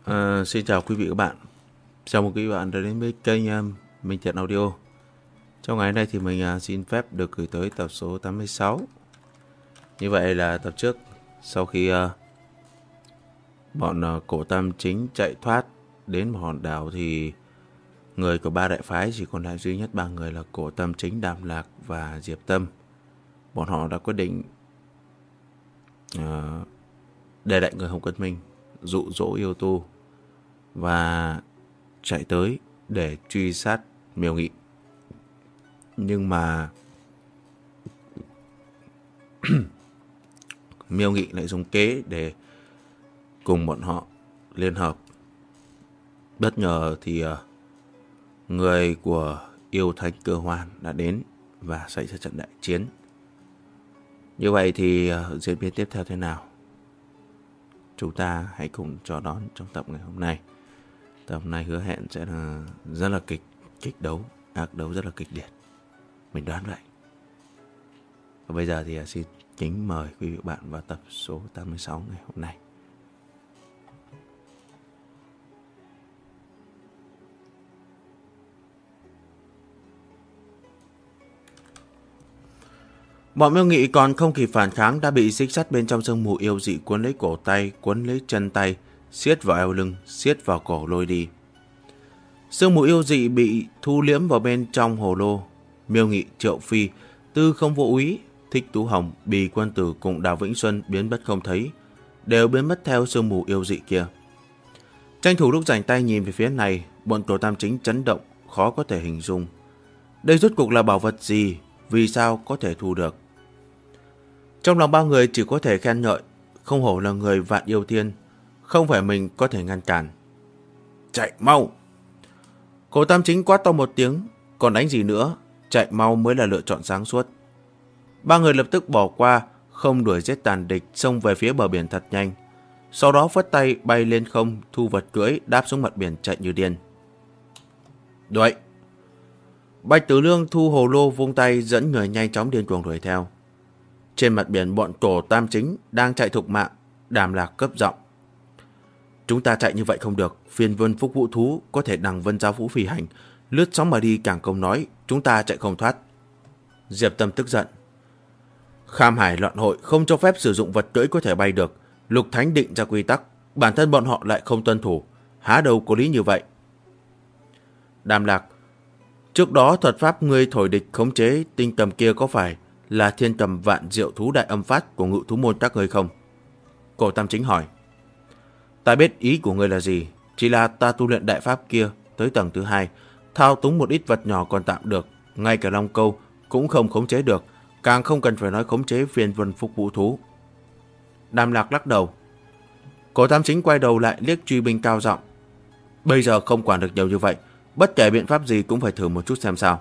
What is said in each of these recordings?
Xin chào quý vị và các bạn. Chào mừng quý vị và các bạn đã đến với kênh Minh Thiện Audio. Trong ngày hôm nay thì mình xin phép được gửi tới tập số 86. Như vậy là tập trước, sau khi bọn Cổ Tam Chính chạy thoát đến một hòn đảo thì người của ba đại phái chỉ còn lại duy nhất ba người là Cổ Tam Chính, Đàm Lạc và Diệp Tâm. Bọn họ đã quyết định để đại người Hồng Quân Minh dụ dỗ yêu tu và chạy tới để truy sát Miêu Nghị. Nhưng mà Miêu Nghị lại dùng kế để cùng bọn họ liên hợp. Bất ngờ thì người của yêu thánh Cơ Hoan đã đến và xảy ra trận đại chiến. Như vậy thì diễn biến tiếp theo thế nào? Chúng ta hãy cùng chờ đón trong tập ngày hôm nay. Tập hôm nay hứa hẹn sẽ là rất là kịch đấu, ác đấu rất là kịch liệt. Mình đoán vậy. Và bây giờ thì xin kính mời quý vị và bạn vào tập số 86 ngày hôm nay. Bọn Miêu Nghị còn không kịp phản kháng đã bị xích sắt bên trong sương mù yêu dị cuốn lấy cổ tay, cuốn lấy chân tay, siết vào eo lưng, siết vào cổ lôi đi. Sương mù yêu dị bị thu liễm vào bên trong hồ lô. Miêu Nghị, Triệu Phi, Tư Không Vô Úy, Thích Tú Hồng, Bì Quân Tử cùng Đào Vĩnh Xuân biến mất không thấy, đều biến mất theo sương mù yêu dị kia. Tranh thủ lúc rảnh tay nhìn về phía này, bọn Cổ Tam Chính chấn động, khó có thể hình dung. Đây rốt cuộc là bảo vật gì, vì sao có thể thu được? Trong lòng ba người chỉ có thể khen ngợi, không hổ là người vạn yêu thiên, không phải mình có thể ngăn cản. Chạy mau! Cổ Tam Chính quát to một tiếng, còn đánh gì nữa, chạy mau mới là lựa chọn sáng suốt. Ba người lập tức bỏ qua, không đuổi giết tàn địch, xông về phía bờ biển thật nhanh. Sau đó phất tay bay lên không, thu vật cưỡi, đáp xuống mặt biển chạy như điên. Đuổi! Bạch Tử Lương thu hồ lô vung tay dẫn người nhanh chóng điên cuồng đuổi theo. Trên mặt biển bọn Cổ Tam Chính đang chạy thục mạng, Đàm Lạc cấp giọng. Chúng ta chạy như vậy không được, phiên vân phúc vũ thú có thể đằng vân giao vũ phi hành, lướt sóng mà đi càng công nói, chúng ta chạy không thoát. Diệp Tâm tức giận. Kham Hải loạn hội không cho phép sử dụng vật cưỡi có thể bay được, Lục Thánh định ra quy tắc, bản thân bọn họ lại không tuân thủ, há đâu có lý như vậy. Đàm Lạc. Trước đó thuật pháp ngươi thổi địch khống chế tinh cầm kia có phải là thiên cầm vạn diệu thú đại âm phát của ngự thú môn các ngươi không? Cổ Tam Chính hỏi. Ta biết ý của ngươi là gì, chỉ là ta tu luyện đại pháp kia tới tầng thứ 2, thao túng một ít vật nhỏ còn tạm được, ngay cả long câu cũng không khống chế được, càng không cần phải nói khống chế phiên vân phúc vũ thú. Đàm Lạc lắc đầu. Cổ Tam Chính quay đầu lại liếc truy binh cao giọng. Bây giờ không quản được nhiều như vậy, bất kể biện pháp gì cũng phải thử một chút xem sao.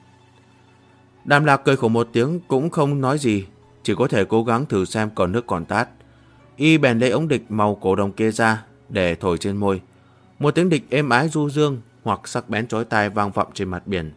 Đàm Lạc cười khổ một tiếng cũng không nói gì, chỉ có thể cố gắng thử xem còn nước còn tát. Y bèn lấy ống địch màu cổ đồng kia ra để thổi trên môi. Một tiếng địch êm ái du dương hoặc sắc bén chói tai vang vọng trên mặt biển.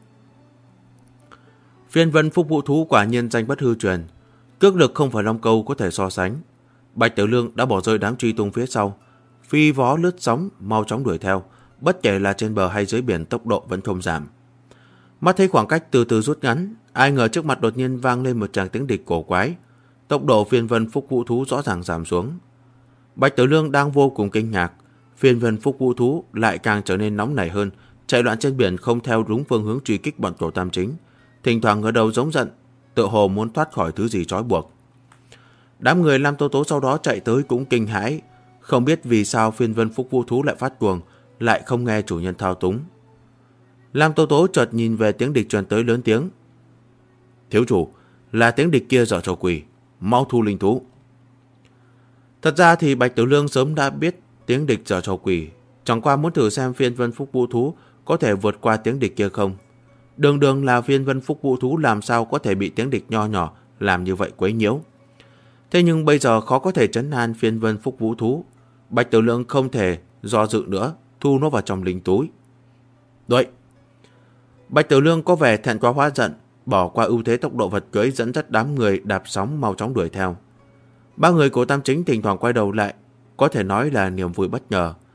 Phiên vân phúc vũ thú quả nhiên danh bất hư truyền, cước lực không phải long câu có thể so sánh. Bạch Tử Lương đã bỏ rơi đám truy tung phía sau, phi vó lướt sóng mau chóng đuổi theo, bất kể là trên bờ hay dưới biển tốc độ vẫn không giảm. Mắt thấy khoảng cách từ từ rút ngắn, ai ngờ trước mặt đột nhiên vang lên một tràng tiếng địch cổ quái. Tốc độ phiên vân phúc vũ thú rõ ràng giảm xuống. Bạch Tử Lương đang vô cùng kinh ngạc, phiên vân phúc vũ thú lại càng trở nên nóng nảy hơn, chạy loạn trên biển không theo đúng phương hướng truy kích bọn Cổ Tam Chính, thỉnh thoảng ngửa đầu giống giận, tựa hồ muốn thoát khỏi thứ gì trói buộc. Đám người Lam Tố Tố sau đó chạy tới cũng kinh hãi, không biết vì sao phiên vân phúc vũ thú lại phát cuồng, lại không nghe chủ nhân thao túng. Lam Tố Tố chợt nhìn về tiếng địch truyền tới lớn tiếng. Thiếu chủ, là tiếng địch kia giở trò quỷ, mau thu linh thú. Thật ra thì Bạch Tử Lương sớm đã biết tiếng địch giở trò quỷ, chẳng qua muốn thử xem phiên vân phúc vũ thú có thể vượt qua tiếng địch kia không. Đường đường là phiên vân phúc vũ thú làm sao có thể bị tiếng địch nho nhỏ làm như vậy quấy nhiễu. Thế nhưng bây giờ khó có thể trấn an phiên vân phúc vũ thú. Bạch Tử Lương không thể do dự nữa, thu nó vào trong linh túi. Đuổi! Bạch Tử Lương có vẻ thẹn quá hóa giận, bỏ qua ưu thế tốc độ vật cưỡi dẫn dắt đám người đạp sóng mau chóng đuổi theo. Ba người của Tam Chính thỉnh thoảng quay đầu lại, có thể nói là niềm vui bất ngờ.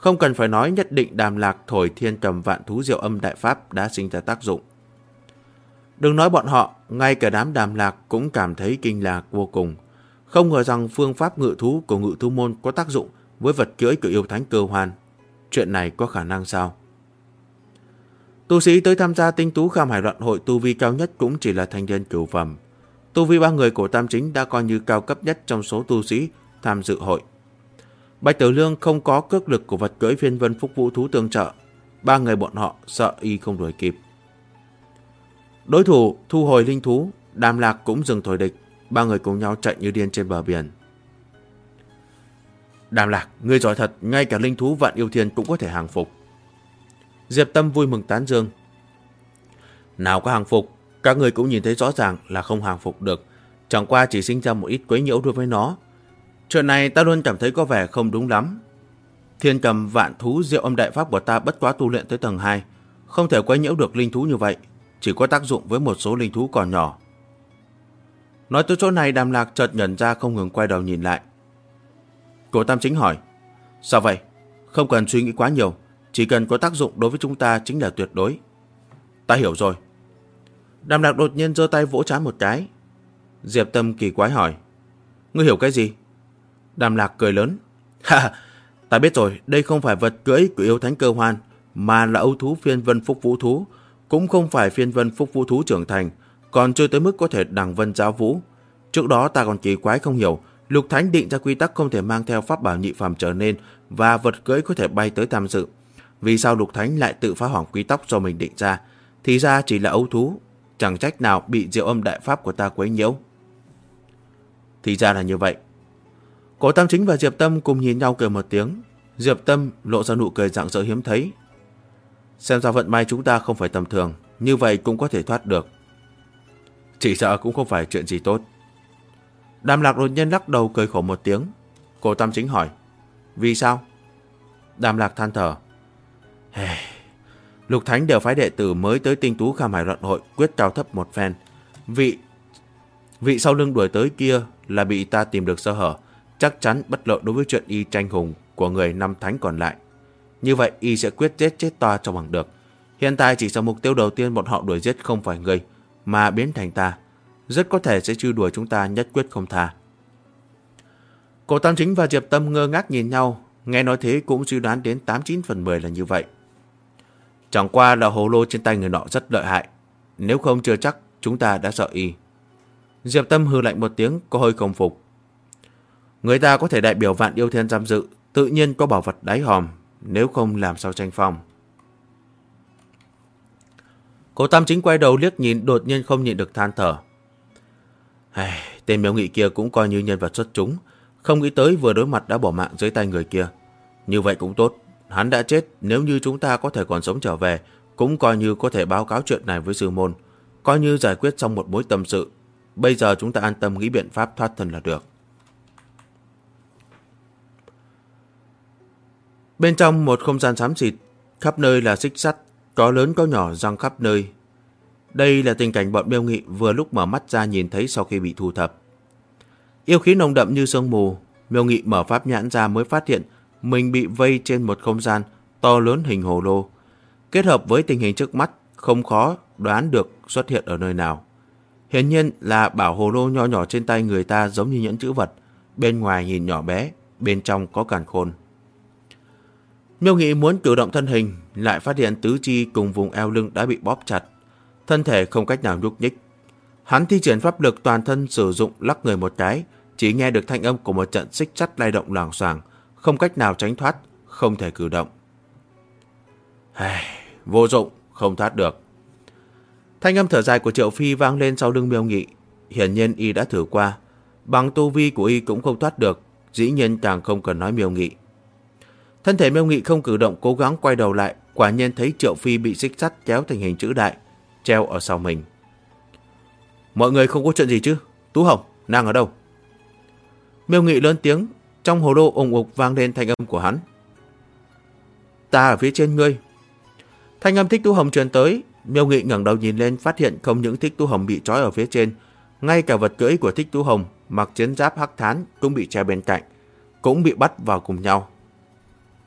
Không cần phải nói, nhất định Đàm Lạc thổi thiên cầm vạn thú diệu âm đại pháp đã sinh ra tác dụng. Đừng nói bọn họ, ngay cả đám Đàm Lạc cũng cảm thấy kinh ngạc vô cùng. Không ngờ rằng phương pháp ngự thú của ngự thú môn có tác dụng với vật cưỡi của yêu thánh cơ hoan. Chuyện này có khả năng sao? Tu sĩ tới tham gia tinh tú Kham Hải Loạn hội tu vi cao nhất cũng chỉ là thanh niên cửu phẩm. Tu vi 3 người của Tam Chính đã coi như cao cấp nhất trong số tu sĩ tham dự hội. Bạch Tử Lương không có cước lực của vật cưỡi phiên vân phúc vũ thú tương trợ. 3 người bọn họ sợ y không đuổi kịp. Đối thủ thu hồi linh thú, Đàm Lạc cũng dừng thổi địch. 3 người cùng nhau chạy như điên trên bờ biển. Đàm Lạc, ngươi giỏi thật, ngay cả linh thú vạn yêu thiên cũng có thể hàng phục. Diệp Tâm vui mừng tán dương. Nào có hàng phục, các người cũng nhìn thấy rõ ràng là không hàng phục được. Chẳng qua chỉ sinh ra một ít quấy nhiễu đối với nó. Chuyện này ta luôn cảm thấy có vẻ không đúng lắm. Thiên cầm vạn thú diệu âm đại pháp của ta bất quá tu luyện tới tầng 2, không thể quấy nhiễu được linh thú như vậy, chỉ có tác dụng với một số linh thú còn nhỏ. Nói tới chỗ này, Đàm Lạc chợt nhận ra, không ngừng quay đầu nhìn lại. Cổ Tam Chính hỏi, sao vậy? Không cần suy nghĩ quá nhiều, chỉ cần có tác dụng đối với chúng ta chính là tuyệt đối. Ta hiểu rồi. Đàm Lạc đột nhiên giơ tay vỗ trán một cái. Diệp Tâm kỳ quái hỏi, ngươi hiểu cái gì? Đàm Lạc cười lớn, ha, ta biết rồi, đây không phải vật cưỡi của yêu thánh cơ hoan, mà là âu thú phiên vân phúc vũ thú, cũng không phải phiên vân phúc vũ thú trưởng thành, còn chưa tới mức có thể đằng vân giáo vũ. Trước đó ta còn kỳ quái không hiểu, Lục Thánh định ra quy tắc không thể mang theo pháp bảo nhị phàm trở nên và vật cưỡi có thể bay tới tham dự. Vì sao Lục Thánh lại tự phá hỏng quy tắc do mình định ra? Thì ra chỉ là ấu thú, chẳng trách nào bị diệu âm đại pháp của ta quấy nhiễu. Thì ra là như vậy. Cổ Tam Chính và Diệp Tâm cùng nhìn nhau cười một tiếng. Diệp Tâm lộ ra nụ cười rạng rỡ hiếm thấy. Xem ra vận may chúng ta không phải tầm thường, như vậy cũng có thể thoát được. Chỉ sợ cũng không phải chuyện gì tốt. Đàm Lạc đột nhiên lắc đầu cười khổ một tiếng. Cổ Tam Chính hỏi, vì sao? Đàm Lạc than thở, Lục Thánh đều phái đệ tử mới tới tinh tú Kham Hải Loạn hội quyết cao thấp một phen. Vị sau lưng đuổi tới kia là bị ta tìm được sơ hở, chắc chắn bất lợi đối với chuyện y tranh hùng của người 5 thánh còn lại. Như vậy y sẽ quyết giết chết ta cho bằng được. Hiện tại chỉ sợ mục tiêu đầu tiên bọn họ đuổi giết không phải người, mà biến thành ta. Rất có thể sẽ truy đuổi chúng ta nhất quyết không tha. Cổ Tam Chính và Diệp Tâm ngơ ngác nhìn nhau, nghe nói thế cũng suy đoán đến 89 phần 10 là như vậy. Chẳng qua là hồ lô trên tay người nọ rất lợi hại, nếu không chưa chắc chúng ta đã sợ y. Diệp Tâm hừ lạnh một tiếng, có hơi không phục. Người ta có thể đại biểu vạn yêu thiên giam dự, tự nhiên có bảo vật đáy hòm, nếu không làm sao tranh phong. Cổ Tam Chính quay đầu liếc nhìn, đột nhiên không nhịn được than thở. Tên Miêu Nghị kia cũng coi như nhân vật xuất chúng, không nghĩ tới vừa đối mặt đã bỏ mạng dưới tay người kia. Như vậy cũng tốt, hắn đã chết, nếu như chúng ta có thể còn sống trở về, cũng coi như có thể báo cáo chuyện này với sư môn, coi như giải quyết xong một mối tâm sự. Bây giờ chúng ta an tâm nghĩ biện pháp thoát thân là được. Bên trong một không gian xám xịt, khắp nơi là xích sắt, có lớn có nhỏ giăng khắp nơi. Đây là tình cảnh bọn Miêu Nghị vừa lúc mở mắt ra nhìn thấy sau khi bị thu thập. Yêu khí nồng đậm như sương mù, Miêu Nghị mở pháp nhãn ra mới phát hiện mình bị vây trên một không gian to lớn hình hồ lô. Kết hợp với tình hình trước mắt, không khó đoán được xuất hiện ở nơi nào. Hiển nhiên là bảo hồ lô nho nhỏ trên tay người ta giống như nhẫn chữ vật, bên ngoài nhìn nhỏ bé, bên trong có càn khôn. Miêu Nghị muốn cử động thân hình, lại phát hiện tứ chi cùng vùng eo lưng đã bị bóp chặt, thân thể không cách nào nhúc nhích. Hắn thi triển pháp lực toàn thân sử dụng lắc người một cái, chỉ nghe được thanh âm của một trận xích sắt lay động loảng xoảng, không cách nào tránh thoát, không thể cử động. Vô dụng, không thoát được. Thanh âm thở dài của Triệu Phi vang lên sau lưng Miêu Nghị. Hiển nhiên y đã thử qua, bằng tu vi của y cũng không thoát được, dĩ nhiên càng không cần nói Miêu Nghị. Thân thể Miêu Nghị không cử động, cố gắng quay đầu lại, quả nhiên thấy Triệu Phi bị xích sắt kéo thành hình chữ đại, treo ở sau mình. Mọi người không có chuyện gì chứ? Tú Hồng, nàng ở đâu? Miêu Nghị lớn tiếng, trong hồ lô ùng ục vang lên thanh âm của hắn. Ta ở phía trên ngươi. Thanh âm Thích Tú Hồng truyền tới, Miêu Nghị ngẩng đầu nhìn lên, phát hiện không những Thích Tú Hồng bị trói ở phía trên, ngay cả vật cưỡi của Thích Tú Hồng mặc chiến giáp hắc thán cũng bị treo bên cạnh, cũng bị bắt vào cùng nhau.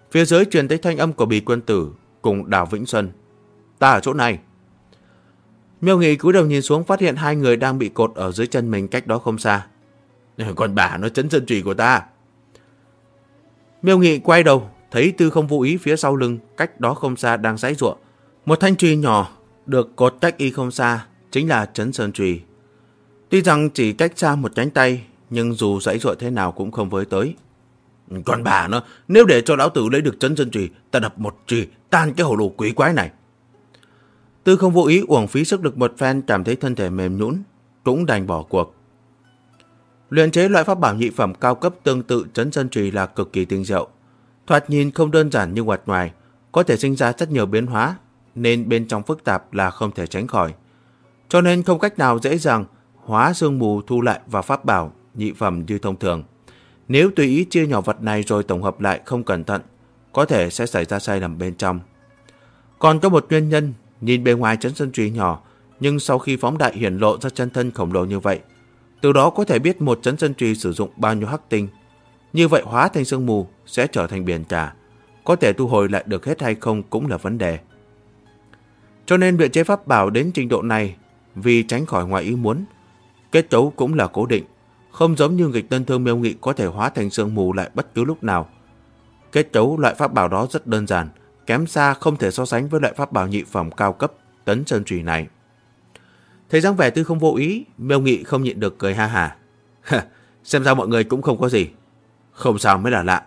Phía dưới truyền tới thanh âm của Bì Quân Tử cùng Đào Vĩnh Xuân. Ta ở chỗ này. Miêu Nghị cúi đầu nhìn xuống, phát hiện hai người đang bị cột ở dưới chân mình cách đó không xa. Còn bà nó chấn chân chùy của ta. Miêu Nghị quay đầu, thấy Tư Không Vô Ý phía sau lưng cách đó không xa đang giãy giụa. Một thanh chùy nhỏ được cột cách y không xa, chính là Trấn Sơn Chùy. Tuy rằng chỉ cách xa một cánh tay, nhưng dù giãy giụa thế nào cũng không với tới. Còn bà nó, nếu để cho lão tử lấy được Trấn Sơn Chùy, ta đập một chùy tan cái hồ lô quỷ quái này. Tư Không Vô Ý uổng phí sức lực một phen, cảm thấy thân thể mềm nhũn, cũng đành bỏ cuộc. Luyện chế loại pháp bảo nhị phẩm cao cấp tương tự Trấn Sơn Chùy là cực kỳ tinh diệu, thoạt nhìn không đơn giản như mặt ngoài, có thể sinh ra rất nhiều biến hóa, nên bên trong phức tạp là không thể tránh khỏi. Cho nên không cách nào dễ dàng hóa sương mù thu lại vào pháp bảo nhị phẩm như thông thường. Nếu tùy ý chia nhỏ vật này rồi tổng hợp lại không cẩn thận, có thể sẽ xảy ra sai lầm bên trong. Còn có một nguyên nhân, nhìn bề ngoài Trấn Sơn Chùy nhỏ, nhưng sau khi phóng đại hiển lộ ra chân thân khổng lồ như vậy, từ đó có thể biết một Trấn Sơn Chùy sử dụng bao nhiêu hắc tinh. Như vậy hóa thành sương mù sẽ trở thành biển cả, có thể thu hồi lại được hết hay không cũng là vấn đề. Cho nên luyện chế pháp bảo đến trình độ này, vì tránh khỏi ngoài ý muốn, kết cấu cũng là cố định, không giống như nghịch tân thương Miêu Nghị có thể hóa thành sương mù lại bất cứ lúc nào. Kết cấu loại pháp bảo đó rất đơn giản, kém xa không thể so sánh với loại pháp bảo nhị phẩm cao cấp Trấn Sơn Chùy này. Thấy dáng vẻ Tư Không Vô Ý, Miêu Nghị không nhịn được cười ha hả. Xem ra mọi người cũng không có gì. Không sao mới là lạ.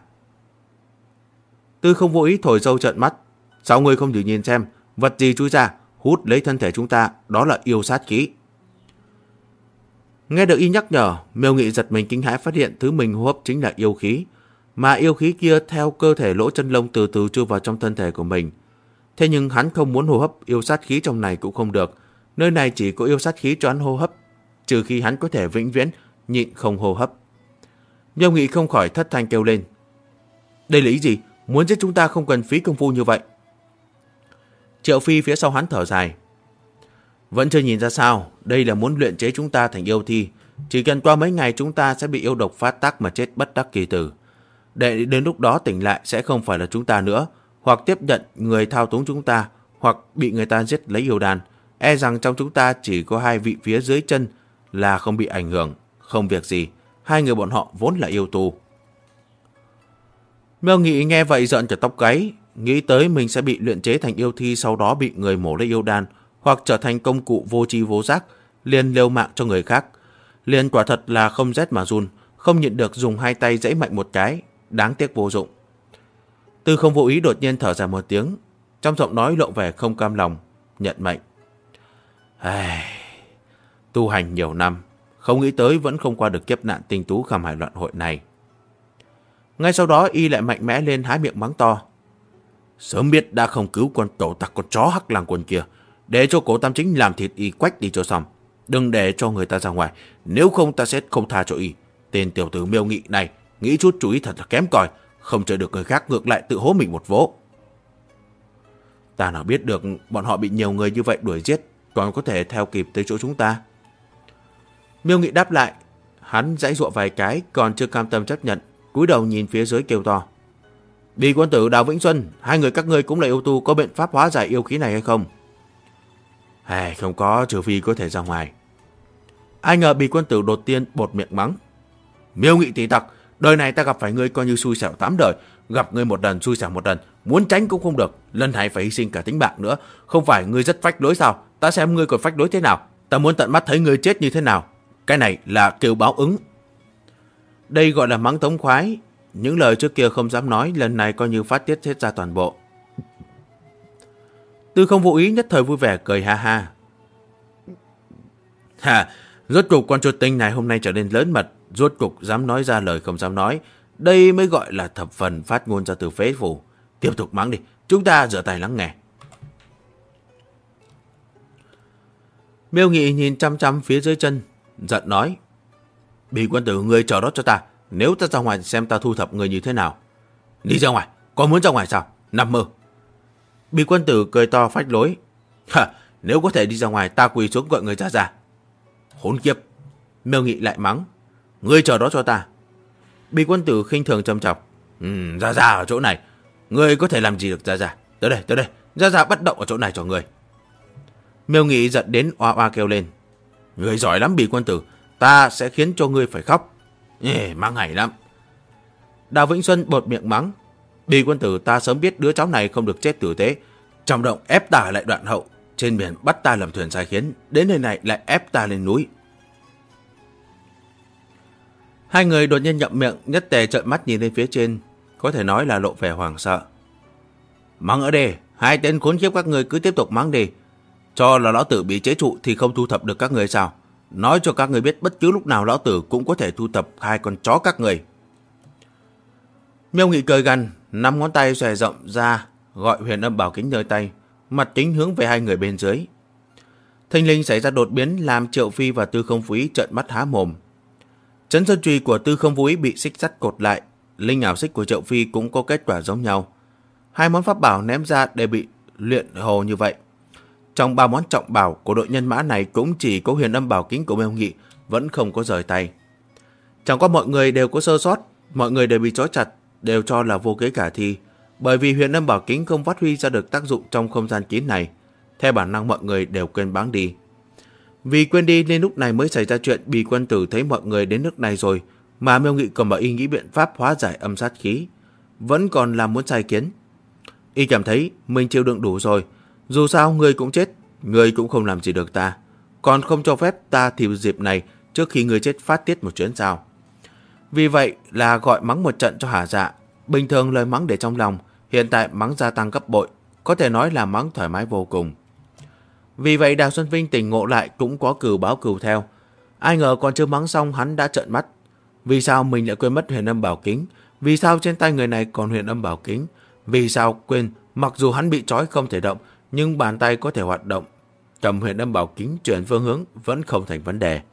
Tư Không Vô Ý thổi sâu trợn mắt. Sao người không thử nhìn xem, vật gì chui ra, hút lấy thân thể chúng ta, đó là yêu sát khí. Nghe được y nhắc nhở, Miêu Nghị giật mình kinh hãi phát hiện thứ mình hô hấp chính là yêu khí, mà yêu khí kia theo cơ thể lỗ chân lông từ từ chui vào trong thân thể của mình. Thế nhưng hắn không muốn hô hấp yêu sát khí trong này cũng không được, nơi này chỉ có yêu sát khí cho hắn hô hấp, trừ khi hắn có thể vĩnh viễn nhịn không hô hấp. Miêu Nghị không khỏi thất thanh kêu lên. Đây là ý gì? Muốn giết chúng ta không cần phí công phu như vậy. Triệu Phi phía sau hắn thở dài. Vẫn chưa nhìn ra sao, đây là muốn luyện chế chúng ta thành yêu thi. Chỉ cần qua mấy ngày chúng ta sẽ bị yêu độc phát tác mà chết bất đắc kỳ tử. Để đến lúc đó tỉnh lại sẽ không phải là chúng ta nữa, hoặc tiếp nhận người thao túng chúng ta, hoặc bị người ta giết lấy yêu đan. E rằng trong chúng ta chỉ có hai vị phía dưới chân là không bị ảnh hưởng, không việc gì. Hai người bọn họ vốn là yêu tù. Miêu Nghị nghe vậy giận cả tóc gáy, nghĩ tới mình sẽ bị luyện chế thành yêu thi, sau đó bị người mổ lấy yêu đan, hoặc trở thành công cụ vô tri vô giác, liền liều mạng cho người khác. Liền quả thật là không rét mà run, không nhịn được dùng hai tay giãy mạnh một cái, đáng tiếc vô dụng. Tư Không Vô Ý đột nhiên thở dài một tiếng, trong giọng nói lộ vẻ không cam lòng, nhận mệnh. Tu hành nhiều năm, không nghĩ tới vẫn không qua được kiếp nạn tinh tú Kham Hải loạn hội này. Ngay sau đó y lại mạnh mẽ lên, há miệng mắng to. Sớm biết đã không cứu con cẩu tặc con chó Hắc Lang Quân kia, để cho Cổ Tam Chính làm thịt y quách đi cho xong. Đừng để cho người ta ra ngoài, nếu không ta sẽ không tha cho y. Tên tiểu tử Miêu Nghị này nghĩ chút chú ý thật là kém cỏi, không chờ được người khác ngược lại tự hố mình một vố. Ta nào biết được bọn họ bị nhiều người như vậy đuổi giết, còn có thể theo kịp tới chỗ chúng ta. Miêu Nghị đáp lại, hắn giãy giụa vài cái còn chưa cam tâm chấp nhận, cúi đầu nhìn phía dưới kêu to. Bì Quân Tử, Đào Vĩnh Xuân, hai người các ngươi cũng là yêu tu, có biện pháp hóa giải yêu khí này hay không? Không có, trừ phi có thể ra ngoài. Ai ngờ Bì Quân Tử đột nhiên bột miệng mắng. Miêu Nghị tỷ tặc, đời này ta gặp phải ngươi coi như xui xẻo 8 đời, gặp ngươi một lần xui xẻo một lần, muốn tránh cũng không được, lần này phải hy sinh cả tính mạng nữa. Không phải ngươi rất phách lối sao? Ta xem ngươi còn phách lối thế nào. Ta muốn tận mắt thấy ngươi chết như thế nào. Cái này là kêu báo ứng. Đây gọi là mắng thống khoái. Những lời trước kia không dám nói, lần này coi như phát tiết hết ra toàn bộ. Tư Không Vô Ý nhất thời vui vẻ cười ha ha. Rốt cục con chuột tinh này hôm nay trở nên lớn mật, rốt cục dám nói ra lời không dám nói. Đây mới gọi là thập phần phát ngôn ra từ phế phủ. Tiếp tục mắng đi, chúng ta rửa tay lắng nghe. Miêu Nghị nhìn chăm chăm phía dưới chân, giận nói. Bì Quân Tử, ngươi chờ đó cho ta. Nếu ta ra ngoài xem ta thu thập người như thế nào. Đi ra ngoài, có muốn ra ngoài sao? Nằm mơ. Bì Quân Tử cười to phách lối. Nếu có thể đi ra ngoài, ta quỳ xuống gọi người ra. Khốn kiếp. Miêu Nghị lại mắng. Ngươi chờ đó cho ta. Bì Quân Tử khinh thường châm chọc. Ra ở chỗ này. Ngươi có thể làm gì được Gia Gia? Tới đây, Gia Gia bất động ở chỗ này cho ngươi. Miêu Nghị giận đến oa oa kêu lên. Ngươi giỏi lắm Bì quân tử, ta sẽ khiến cho ngươi phải khóc. Mắng hay lắm. Đào Vĩnh Xuân bột miệng mắng. Bì quân tử, ta sớm biết đứa cháu này không được chết tử tế. Trong động ép ta lại đoạn hậu, trên biển bắt ta làm thuyền sai khiến, đến nơi này lại ép ta lên núi. Hai người đột nhiên nhậm miệng, nhất tề trợn mắt nhìn lên phía trên, có thể nói là lộ vẻ hoảng sợ. Mắng ở đây, hai tên khốn kiếp các người cứ tiếp tục mắng đi. Cho là lão tử bị chế trụ thì không thu thập được các người sao? Nói cho các người biết bất cứ lúc nào lão tử cũng có thể thu thập hai con chó các người. Miêu Nghị cười gằn, 5 ngón tay xòe rộng ra, gọi Huyền Âm Bảo Kính nơi tay, mặt chính hướng về hai người bên dưới. Thình lình xảy ra đột biến làm Triệu Phi và Tư Không Phú Ý trợn mắt há mồm. Chấn Sơn Chùy của Tư Không Phú Ý bị xích sắt cột lại, linh ảo xích của Triệu Phi cũng có kết quả giống nhau. Hai món pháp bảo ném ra đều bị luyện hồ như vậy. Trong 3 món trọng bảo của đội nhân mã này cũng chỉ có Huyền Âm Bảo Kính của Miêu Nghị vẫn không có rời tay. Chẳng qua mọi người đều có sơ sót, mọi người đều bị trói chặt, đều cho là vô kế khả thi, bởi vì Huyền Âm Bảo Kính không phát huy ra được tác dụng trong không gian kín này. Theo bản năng mọi người đều quên báng đi. Vì quên đi nên lúc này mới xảy ra chuyện Bì quân tử thấy mọi người đến nước này rồi mà Miêu Nghị còn bảo y nghĩ biện pháp hóa giải âm sát khí, vẫn còn làm muốn sai kiến. Y cảm thấy mình chịu đựng đủ rồi, dù sao người cũng chết, người cũng không làm gì được ta, còn không cho phép ta thì dịp này trước khi người chết phát tiết một chuyến sao. Vì vậy là gọi mắng một trận cho hả dạ. Bình thường lời mắng để trong lòng, hiện tại mắng gia tăng gấp bội, có thể nói là mắng thoải mái vô cùng. Vì vậy Đào Xuân Vinh tỉnh ngộ lại cũng có cừu báo cừu theo. Ai ngờ còn chưa mắng xong hắn đã trợn mắt. Vì sao mình lại quên mất Huyền Âm Bảo Kính? Vì sao trên tay người này còn Huyền Âm Bảo Kính? Vì sao quên mặc dù hắn bị trói không thể động nhưng bàn tay có thể hoạt động, cầm Huyền Âm Bảo Kính chuyển phương hướng vẫn không thành vấn đề.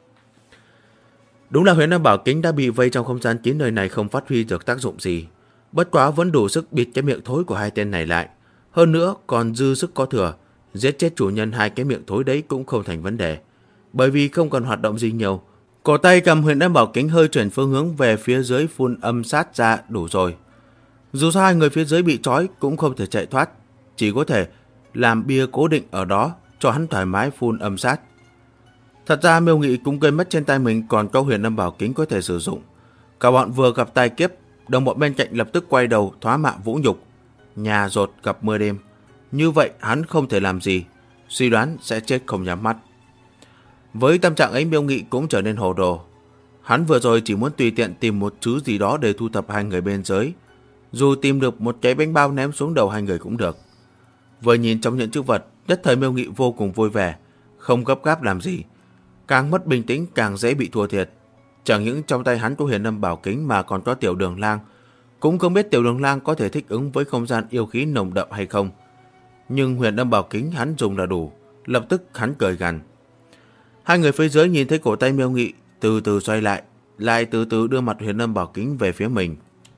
Đúng là Huyền Âm Bảo Kính đã bị vây trong không gian kín nơi này không phát huy được tác dụng gì. Bất quá vẫn đủ sức bịt cái miệng thối của hai tên này lại. Hơn nữa còn dư sức có thừa, giết chết chủ nhân hai cái miệng thối đấy cũng không thành vấn đề. Bởi vì không còn hoạt động gì nhiều, cổ tay cầm Huyền Âm Bảo Kính hơi chuyển phương hướng về phía dưới phun âm sát ra đủ rồi. Dù sao hai người phía dưới bị trói cũng không thể chạy thoát, chỉ có thể làm bia cố định ở đó cho hắn thoải mái phun âm sát. Thật ra Miêu Nghị cũng quên mất trên tay mình còn có Huyền Âm Bảo Kính có thể sử dụng. Cả bọn vừa gặp tai kiếp, đồng bọn bên cạnh lập tức quay đầu thoá mạ vũ nhục. Nhà rột gặp mưa đêm, như vậy hắn không thể làm gì, suy đoán sẽ chết không nhắm mắt. Với tâm trạng ấy Miêu Nghị cũng trở nên hồ đồ. Hắn vừa rồi chỉ muốn tùy tiện tìm một thứ gì đó để thu thập hai người bên dưới, dù tìm được một cái bánh bao ném xuống đầu hai người cũng được. Vừa nhìn trong những chữ vật, nhất thời Miêu Nghị vô cùng vui vẻ, không gấp gáp làm gì. Càng mất bình tĩnh càng dễ bị thua thiệt. Chẳng những trong tay hắn có Huyền Âm Bảo Kính mà còn có Tiểu Đường Lang. Cũng không biết Tiểu Đường Lang có thể thích ứng với không gian yêu khí nồng đậm hay không. Nhưng Huyền Âm Bảo Kính hắn dùng là đủ. Lập tức hắn cười gằn. Hai người phía dưới nhìn thấy cổ tay Miêu Nghị từ từ xoay lại từ từ đưa mặt Huyền Âm Bảo Kính về phía mình.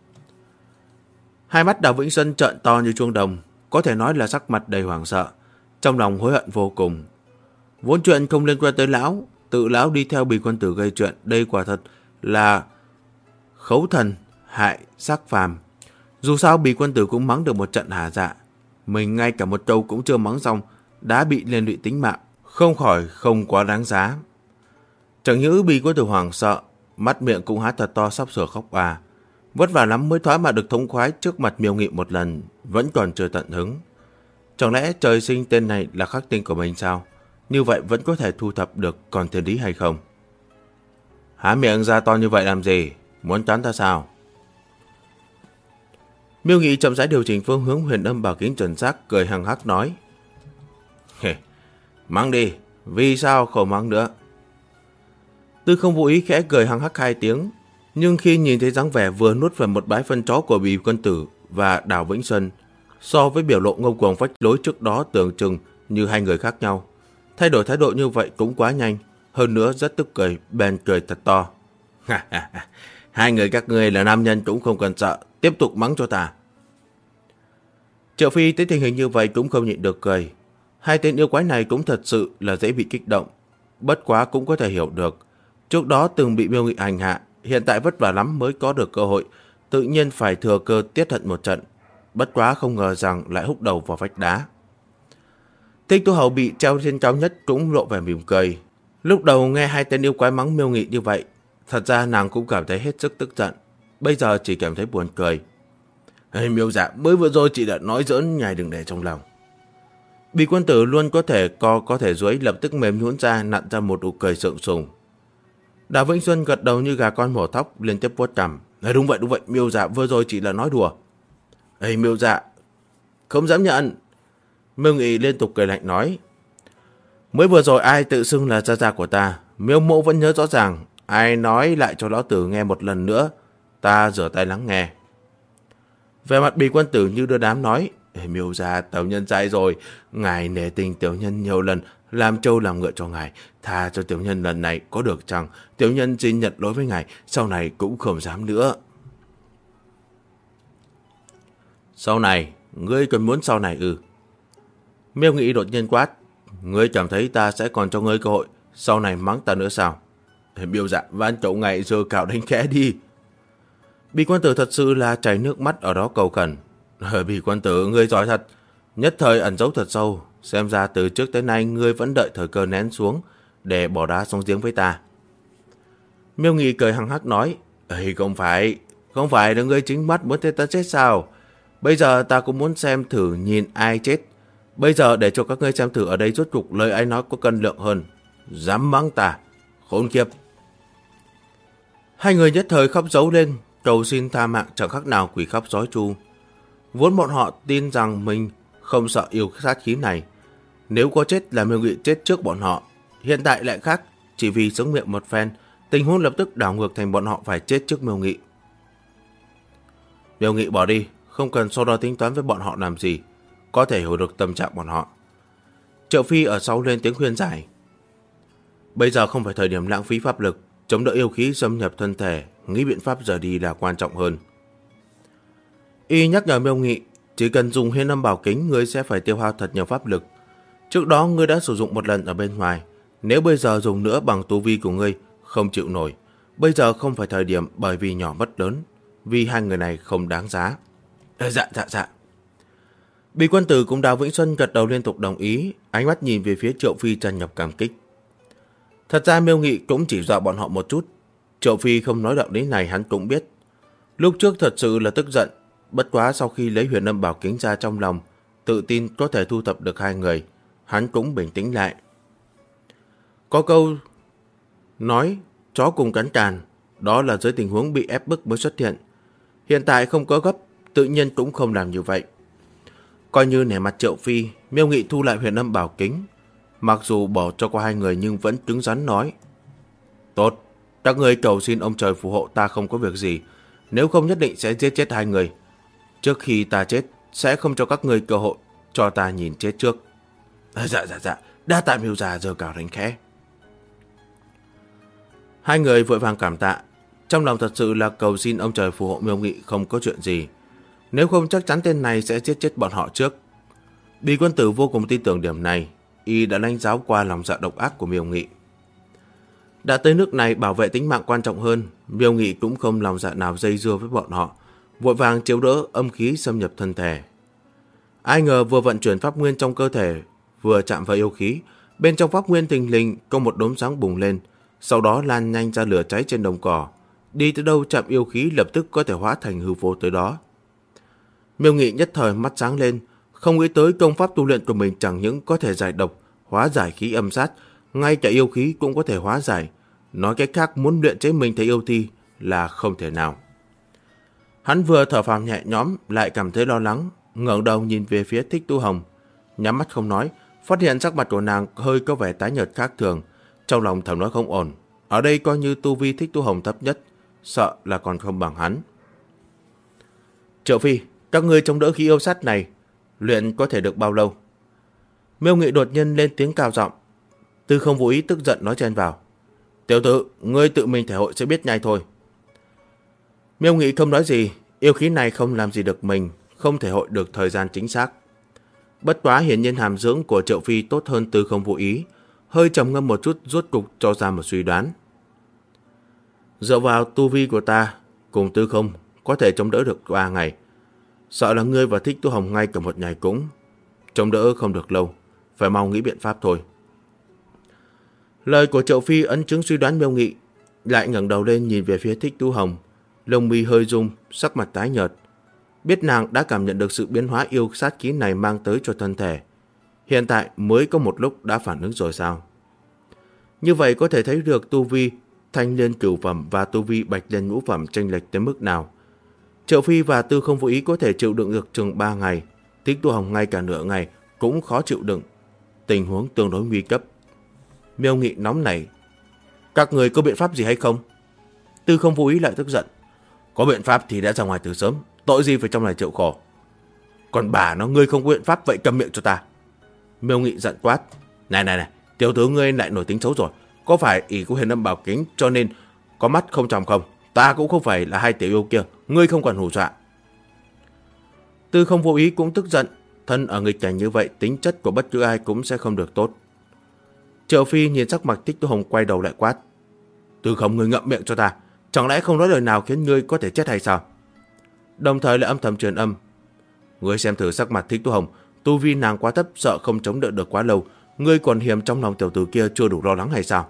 Hai mắt Đào Vĩnh Xuân trợn to như chuông đồng, có thể nói là sắc mặt đầy hoảng sợ, trong lòng hối hận vô cùng. Vốn chuyện không liên quan tới lão, tự lão đi theo Bì quân tử gây chuyện, đây quả thật là khấu thần hại xác phàm. Dù sao Bì quân tử cũng mắng được một trận hả dạ, mình ngay cả một câu cũng chưa mắng xong đã bị liên lụy tính mạng, không khỏi không quá đáng giá. Chẳng những Bì quân tử hoảng sợ, mắt miệng cũng há thật to sắp sửa khóc à. Vất vả lắm mới thoái mà được thống khoái trước mặt Miêu Nghị một lần, vẫn còn chưa tận hứng. Chẳng lẽ trời sinh tên này là khắc tinh của mình sao? Như vậy vẫn có thể thu thập được còn thiên lý hay không? Há miệng ra to như vậy làm gì? Muốn tán ta sao? Miêu Nghị chậm rãi điều chỉnh phương hướng Huyền Âm Bảo Kính chuẩn xác, cười hằng hắc nói. Mắng đi, vì sao không mắng nữa? Tư Không Vô Ý khẽ cười hằng hắc 2 tiếng, nhưng khi nhìn thấy dáng vẻ vừa nuốt vào một bãi phân chó của Bì quân tử và Đào Vĩnh Xuân, so với biểu lộ ngông cuồng phách lối trước đó tưởng chừng như hai người khác nhau, thay đổi thái độ như vậy cũng quá nhanh, hơn nữa rất tức cười, bèn cười thật to. Hai người các ngươi là nam nhân cũng không cần sợ, tiếp tục mắng cho ta. Triệu Phi thấy tình hình như vậy cũng không nhịn được cười. Hai tên yêu quái này cũng thật sự là dễ bị kích động, bất quá cũng có thể hiểu được. Trước đó từng bị Miêu Nghị hành hạ, hiện tại vất vả lắm mới có được cơ hội, tự nhiên phải thừa cơ tiết hận một trận. bất quá không ngờ rằng lại húc đầu vào vách đá. Thích Tu Hầu bị treo trên cao nhất cũng lộ vẻ mỉm cười. Lúc đầu nghe hai tên yêu quái mắng Miêu Nghị như vậy, thật ra nàng cũng cảm thấy hết sức tức giận. Bây giờ chỉ cảm thấy buồn cười. Miêu dạ, mới vừa rồi chị đã nói giỡn, ngài đừng để trong lòng. Bì Quân Tử luôn có thể co có thể duỗi, lập tức mềm nhũn ra, nặn ra một nụ cười sượng sùng. Đào Vĩnh Xuân gật đầu như gà con mổ thóc, liên tiếp vuốt cằm. Đúng vậy, Miêu dạ vừa rồi chỉ là nói đùa. Miêu dạ, không dám nhận. Miêu Nghị liên tục cười lạnh nói. Mới vừa rồi ai tự xưng là gia gia của ta, Miêu mộ vẫn nhớ rõ ràng. Ai nói lại cho lão tử nghe một lần nữa, ta rửa tay lắng nghe. Về mặt Bì Quân Tử như đưa đám nói. Miêu gia, tiểu nhân sai rồi, ngài nể tình tiểu nhân nhiều lần, làm trâu làm ngựa cho ngài, tha cho tiểu nhân lần này có được chăng? Tiểu nhân xin nhận lỗi với ngài, sau này cũng không dám nữa. Sau này, ngươi còn muốn sau này ư? Miêu Nghị đột nhiên quát. Ngươi cảm thấy ta sẽ còn cho ngươi cơ hội sau này mắng ta nữa sao? Miêu dạ, van cậu ngài giờ cạo đánh khẽ đi. Bì Quân Tử thật sự là chảy nước mắt ở đó cầu khẩn. Bì Quân Tử, ngươi giỏi thật, nhất thời ẩn giấu thật sâu, xem ra từ trước tới nay ngươi vẫn đợi thời cơ nén xuống để bỏ đá xuống giếng với ta. Miêu Nghị cười hăng hắc nói. Không phải là ngươi chính mắt muốn thấy ta chết sao? Bây giờ ta cũng muốn xem thử nhìn ai chết. Bây giờ để cho các ngươi xem thử ở đây rốt cuộc lời ai nói có cân lượng hơn. Dám mắng ta, khốn kiếp. Hai người nhất thời khóc rấu lên, cầu xin tha mạng chẳng khác nào quỷ khóc sói tru. Vốn bọn họ tin rằng mình không sợ yêu sát khí này. Nếu có chết là Miêu Nghị chết trước bọn họ. Hiện tại lại khác, chỉ vì sống miệng một phen, tình huống lập tức đảo ngược thành bọn họ phải chết trước Miêu Nghị. Miêu Nghị bỏ đi, không cần so đo tính toán với bọn họ làm gì, có thể hiểu được tâm trạng bọn họ. Triệu Phi ở sau lên tiếng khuyên giải. Bây giờ không phải thời điểm lãng phí pháp lực, chống đỡ yêu khí xâm nhập thân thể, nghĩ biện pháp rời đi là quan trọng hơn. Y nhắc nhở Miêu Nghị, chỉ cần dùng Hiên Âm Bảo Kính, ngươi sẽ phải tiêu hao thật nhiều pháp lực. Trước đó ngươi đã sử dụng một lần ở bên ngoài, nếu bây giờ dùng nữa bằng tu vi của ngươi, không chịu nổi. Bây giờ không phải thời điểm, bởi vì nhỏ mất lớn, vì hai người này không đáng giá. Dạ. Bì Quân Tử cùng Đào Vĩnh Xuân gật đầu liên tục đồng ý, ánh mắt nhìn về phía Triệu Phi tràn ngập cảm kích. Thật ra Miêu Nghị cũng chỉ dọa bọn họ một chút. Triệu Phi không nói đạo lý này hắn cũng biết. Lúc trước thật sự là tức giận, bất quá sau khi lấy Huyền Âm Bảo Kính ra trong lòng, tự tin có thể thu thập được hai người, hắn cũng bình tĩnh lại. Có câu nói chó cùng cắn càn, đó là dưới tình huống bị ép bức mới xuất hiện. Hiện tại không có gấp, tự nhiên cũng không làm như vậy. Coi như nể mặt Triệu Phi, Miêu Nghị thu lại Huyền Âm Bảo Kính. Mặc dù bỏ cho qua hai người nhưng vẫn cứng rắn nói. Tốt, các người cầu xin ông trời phù hộ ta không có việc gì, nếu không nhất định sẽ giết chết hai người. Trước khi ta chết, sẽ không cho các người cơ hội, cho ta nhìn chết trước. Dạ, đa tạ Miêu già giờ cào đánh khẽ. Hai người vội vàng cảm tạ, trong lòng thật sự là cầu xin ông trời phù hộ Miêu Nghị không có chuyện gì. Nếu không chắc chắn tên này sẽ giết chết bọn họ trước. Bì Quân Tử vô cùng tin tưởng điểm này, y đã đánh giáo qua lòng dạ độc ác của Miêu Nghị. Đã tới nước này bảo vệ tính mạng quan trọng hơn, Miêu Nghị cũng không lòng dạ nào dây dưa với bọn họ, vội vàng chiếu đỡ âm khí xâm nhập thân thể. Ai ngờ vừa vận chuyển pháp nguyên trong cơ thể, vừa chạm vào yêu khí, bên trong pháp nguyên thình lình có một đốm sáng bùng lên, sau đó lan nhanh ra lửa cháy trên đồng cỏ. Đi tới đâu chạm yêu khí lập tức có thể hóa thành hư vô tới đó. Miêu Nghị nhất thời mắt sáng lên, không nghĩ tới công pháp tu luyện của mình chẳng những có thể giải độc, hóa giải khí âm sát, ngay cả yêu khí cũng có thể hóa giải. Nói cách khác, muốn luyện chế mình thành yêu thi là không thể nào. Hắn vừa thở phào nhẹ nhõm lại cảm thấy lo lắng, ngẩng đầu nhìn về phía Thích Tu Hồng, nhắm mắt không nói, phát hiện sắc mặt của nàng hơi có vẻ tái nhợt khác thường, trong lòng thầm nói không ổn. Ở đây coi như tu vi Thích Tu Hồng thấp nhất, sợ là còn không bằng hắn. Triệu Phi, các ngươi chống đỡ khí yêu sát này, luyện có thể được bao lâu? Miêu Nghị đột nhiên lên tiếng cao giọng. Tư Không vô ý tức giận nói chen vào. Tiểu tử, ngươi tự mình thể hội sẽ biết ngay thôi. Miêu Nghị không nói gì, yêu khí này không làm gì được mình, không thể hội được thời gian chính xác. Bất quá hiển nhiên hàm dưỡng của Triệu Phi tốt hơn Tư Không vô ý, hơi trầm ngâm một chút rốt cục cho ra một suy đoán. Dựa vào tu vi của ta cùng Tư Không có thể chống đỡ được 3 ngày. Sợ là ngươi và Thích Tú Hồng ngay cả một ngày cũng chống đỡ không được lâu, phải mau nghĩ biện pháp thôi. Lời của Triệu Phi ấn chứng suy đoán Miêu Nghị, lại ngẩng đầu lên nhìn về phía Thích Tú Hồng, lông mi hơi rung, sắc mặt tái nhợt. Biết nàng đã cảm nhận được sự biến hóa yêu sát khí này mang tới cho thân thể. Hiện tại mới có một lúc đã phản ứng rồi sao? Như vậy có thể thấy được tu vi Thanh Liên cửu phẩm và tu vi Bạch Liên ngũ phẩm chênh lệch tới mức nào. Triệu Phi và Tư Không Vô Ý có thể chịu đựng được chừng 3 ngày, Thích Tú Hồng ngay cả nửa ngày cũng khó chịu đựng. Tình huống tương đối nguy cấp. Miêu Nghị nóng nảy. Các người có biện pháp gì hay không? Tư Không Vô Ý lại tức giận. Có biện pháp thì đã ra ngoài từ sớm, tội gì phải trong này chịu khổ. Còn bà nó, ngươi không có biện pháp vậy câm miệng cho ta. Miêu Nghị giận quát. Này, tiểu tử ngươi lại nổi tính xấu rồi. Có phải ỷ của Huyền Âm Bảo Kính cho nên có mắt không tròng không? Ta cũng không phải là hai tiểu yêu kia, ngươi không cần hù dọa. Tư Không Vô Ý cũng tức giận. Thân ở nghịch cảnh như vậy, tính chất của bất cứ ai cũng sẽ không được tốt. Triệu Phi nhìn sắc mặt Thích Tú Hồng, quay đầu lại quát. Tư Không, ngươi ngậm miệng cho ta. Chẳng lẽ không nói lời nào khiến ngươi có thể chết hay sao? Đồng thời lại âm thầm truyền âm. Ngươi xem thử sắc mặt Thích Tú Hồng, tu vi nàng quá thấp, sợ không chống đỡ được quá lâu. Ngươi còn hiềm trong lòng tiểu tử kia chưa đủ lo lắng hay sao?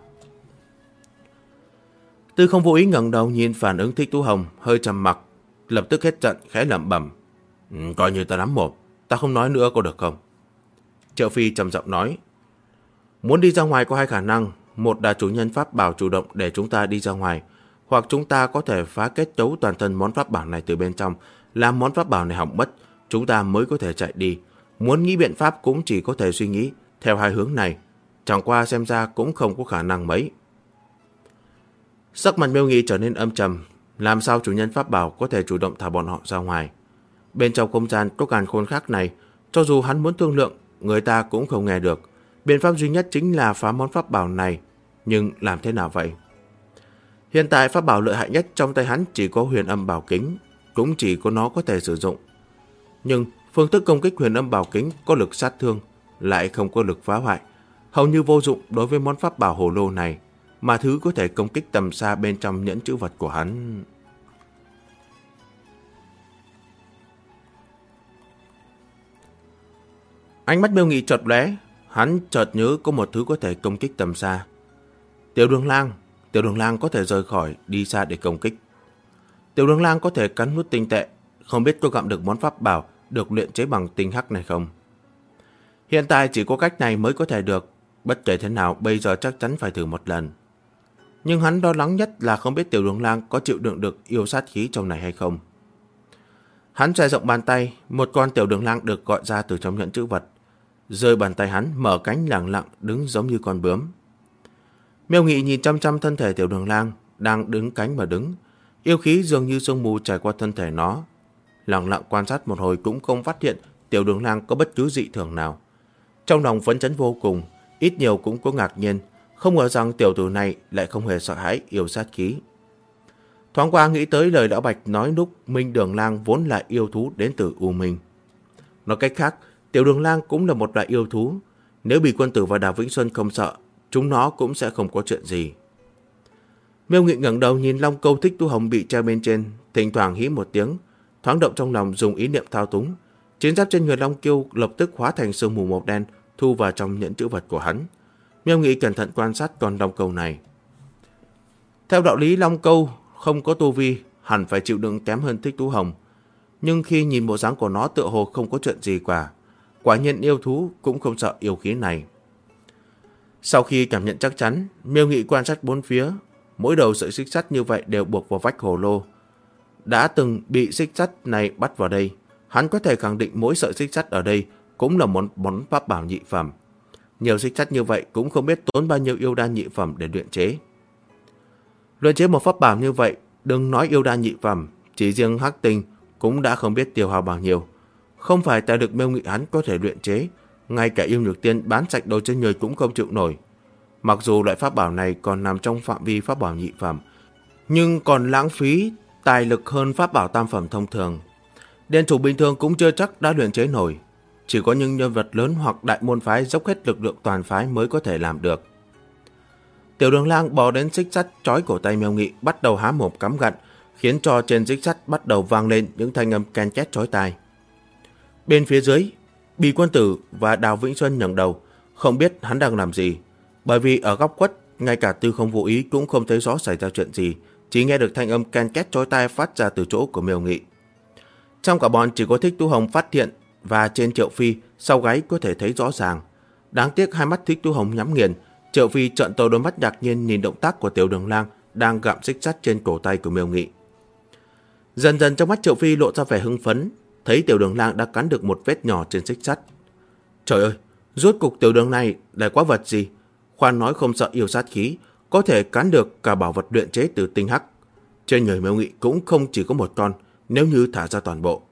Tư Không Vô Ý ngẩng đầu nhìn phản ứng Thích Tú Hồng, hơi trầm mặc, lập tức hết giận, khẽ lẩm bẩm. Coi như ta nắm mồm, ta không nói nữa có được không? Triệu Phi trầm giọng nói. Muốn đi ra ngoài có hai khả năng. Một là chủ nhân pháp bảo chủ động để chúng ta đi ra ngoài, hoặc chúng ta có thể phá kết cấu toàn thân món pháp bảo này từ bên trong, làm món pháp bảo này hỏng mất, chúng ta mới có thể chạy đi. Muốn nghĩ biện pháp cũng chỉ có thể suy nghĩ theo hai hướng này, chẳng qua xem ra cũng không có khả năng mấy. Sắc mặt Miêu Nghị trở nên âm trầm. Làm sao chủ nhân pháp bảo có thể chủ động thả bọn họ ra ngoài? Bên trong không gian có càn khôn khác này, cho dù hắn muốn thương lượng, người ta cũng không nghe được. Biện pháp duy nhất chính là phá món pháp bảo này. Nhưng làm thế nào vậy? Hiện tại pháp bảo lợi hại nhất trong tay hắn chỉ có Huyền Âm Bảo Kính, cũng chỉ có nó có thể sử dụng. Nhưng phương thức công kích Huyền Âm Bảo Kính có lực sát thương, lại không có lực phá hoại, hầu như vô dụng đối với món pháp bảo hồ lô này, mà thứ có thể công kích tầm xa bên trong nhẫn chữ vật của hắn. Ánh mắt Miêu Nghị chợt lóe, hắn chợt nhớ có một thứ có thể công kích tầm xa. Tiểu Đường Lang có thể rời khỏi đi xa để công kích. Tiểu Đường Lang có thể cắn nuốt tinh tệ, không biết có gặm được món pháp bảo được luyện chế bằng tinh hắc này không? Hiện tại chỉ có cách này mới có thể được, bất kể thế nào bây giờ chắc chắn phải thử một lần. Nhưng hắn lo lắng nhất là không biết Tiểu Đường Lang có chịu đựng được yêu sát khí trong này hay không. Hắn xoay rộng bàn tay, một con Tiểu Đường Lang được gọi ra từ trong nhẫn chữ vật. Rơi bàn tay hắn, mở cánh lẳng lặng đứng giống như con bướm. Miêu Nghị nhìn chăm chăm thân thể Tiểu Đường Lang đang đứng cánh mà đứng, yêu khí dường như sương mù trải qua thân thể nó. Lặng lặng quan sát một hồi cũng không phát hiện Tiểu Đường Lang có bất cứ dị thường nào. Trong lòng phấn chấn vô cùng, ít nhiều cũng có ngạc nhiên, không ngờ rằng tiểu tử này lại không hề sợ hãi yêu sát khí. Thoáng qua nghĩ tới lời lão Bạch nói lúc Minh Đường Lang vốn là yêu thú đến từ U Minh. Nói cách khác, Tiểu Đường Lang cũng là một loại yêu thú. Nếu bị quân tử và Đào Vĩnh Xuân không sợ, chúng nó cũng sẽ không có chuyện gì. Miêu Nghị ngẩng đầu nhìn Long Câu Thích Tú Hồng bị treo bên trên, thỉnh thoảng hí một tiếng, thoáng động trong lòng dùng ý niệm thao túng. Chiến giáp trên người Long Kiêu lập tức hóa thành sương mù màu đen, thu vào trong nhẫn chữ vật của hắn. Miêu Nghị cẩn thận quan sát con Long Câu này. Theo đạo lý Long Câu không có tu vi, hẳn phải chịu đựng kém hơn Thích Tú Hồng. Nhưng khi nhìn bộ dáng của nó tựa hồ không có chuyện gì cả. Quả nhiên yêu thú cũng không sợ yêu khí này. Sau khi cảm nhận chắc chắn, Miêu Nghị quan sát bốn phía. Mỗi đầu sợi xích sắt như vậy đều buộc vào vách hồ lô. Đã từng bị xích sắt này bắt vào đây, hắn có thể khẳng định mỗi sợi xích sắt ở đây cũng là một món pháp bảo nhị phẩm. Nhiều xích sắt như vậy cũng không biết tốn bao nhiêu yêu đan nhị phẩm để luyện chế. Luyện chế một pháp bảo như vậy, đừng nói yêu đan nhị phẩm, chỉ riêng hắc tinh cũng đã không biết tiêu hao bao nhiêu. Không phải tài lực Miêu Nghị hắn có thể luyện chế, ngay cả yêu nhược tiên bán sạch đồ trên người cũng không chịu nổi. Mặc dù loại pháp bảo này còn nằm trong phạm vi pháp bảo nhị phẩm, nhưng còn lãng phí tài lực hơn pháp bảo tam phẩm thông thường. Điện chủ bình thường cũng chưa chắc đã luyện chế nổi. Chỉ có những nhân vật lớn hoặc đại môn phái dốc hết lực lượng toàn phái mới có thể làm được. Tiểu Đường Lang bò đến xích sắt trói cổ tay Miêu Nghị, bắt đầu há mồm cắm gặn, khiến cho trên xích sắt bắt đầu vang lên những thanh âm ken két chói tai. Bên phía dưới, Bì Quân Tử và Đào Vĩnh Xuân ngẩng đầu, không biết hắn đang làm gì. Bởi vì ở góc khuất, ngay cả Tư Không Vô Ý cũng không thấy rõ xảy ra chuyện gì, chỉ nghe được thanh âm ken két chói tai phát ra từ chỗ của Miêu Nghị. Trong cả bọn chỉ có Thích Tú Hồng phát hiện, và trên Triệu Phi sau gáy có thể thấy rõ ràng. Đáng tiếc hai mắt Thích Tú Hồng nhắm nghiền. Triệu Phi trợn to đôi mắt ngạc nhiên nhìn động tác của Tiểu Đường Lang đang gặm xích sắt trên cổ tay của Miêu Nghị. Dần dần trong mắt Triệu Phi lộ ra vẻ hưng phấn, thấy Tiểu Đường Lang đã cắn được một vết nhỏ trên xích sắt. Trời ơi, rốt cục Tiểu Đường này là quái vật gì? Khoan nói không sợ yêu sát khí, có thể cắn được cả bảo vật luyện chế từ tinh hắc. Trên người Miêu Nghị cũng không chỉ có một con, nếu như thả ra toàn bộ.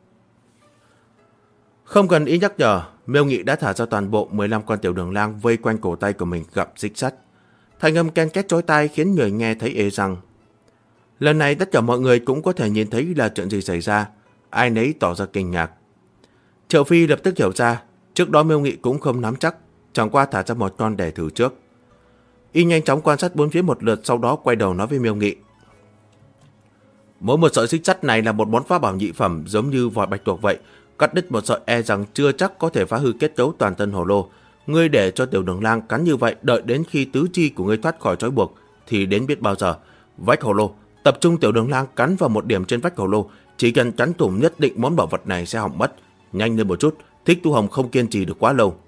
Không cần ý nhắc nhở, Miêu Nghị đã thả ra toàn bộ 15 con Tiểu Đường Lang vây quanh cổ tay của mình gặm xích sắt. Thanh âm ken két chói tai khiến người nghe thấy ê răng. Lần này tất cả mọi người cũng có thể nhìn thấy là chuyện gì xảy ra, ai nấy tỏ ra kinh ngạc. Triệu Phi lập tức hiểu ra, trước đó Miêu Nghị cũng không nắm chắc, chẳng qua thả ra một con để thử trước. Y nhanh chóng quan sát bốn phía một lượt, sau đó quay đầu nói với Miêu Nghị. Mỗi một sợi xích sắt này là một món pháp bảo nhị phẩm, giống như vòi bạch tuộc vậy. Cắt đứt một sợi e rằng chưa chắc có thể phá hư kết cấu toàn thân hồ lô. Ngươi để cho Tiểu Đường Lang cắn như vậy, đợi đến khi tứ chi của ngươi thoát khỏi trói buộc thì đến biết bao giờ. Vách hồ lô, tập trung Tiểu Đường Lang cắn vào một điểm trên vách hồ lô, chỉ cần cắn thủng nhất định món bảo vật này sẽ hỏng mất. Nhanh lên một chút, Thích Tú Hồng không kiên trì được quá lâu.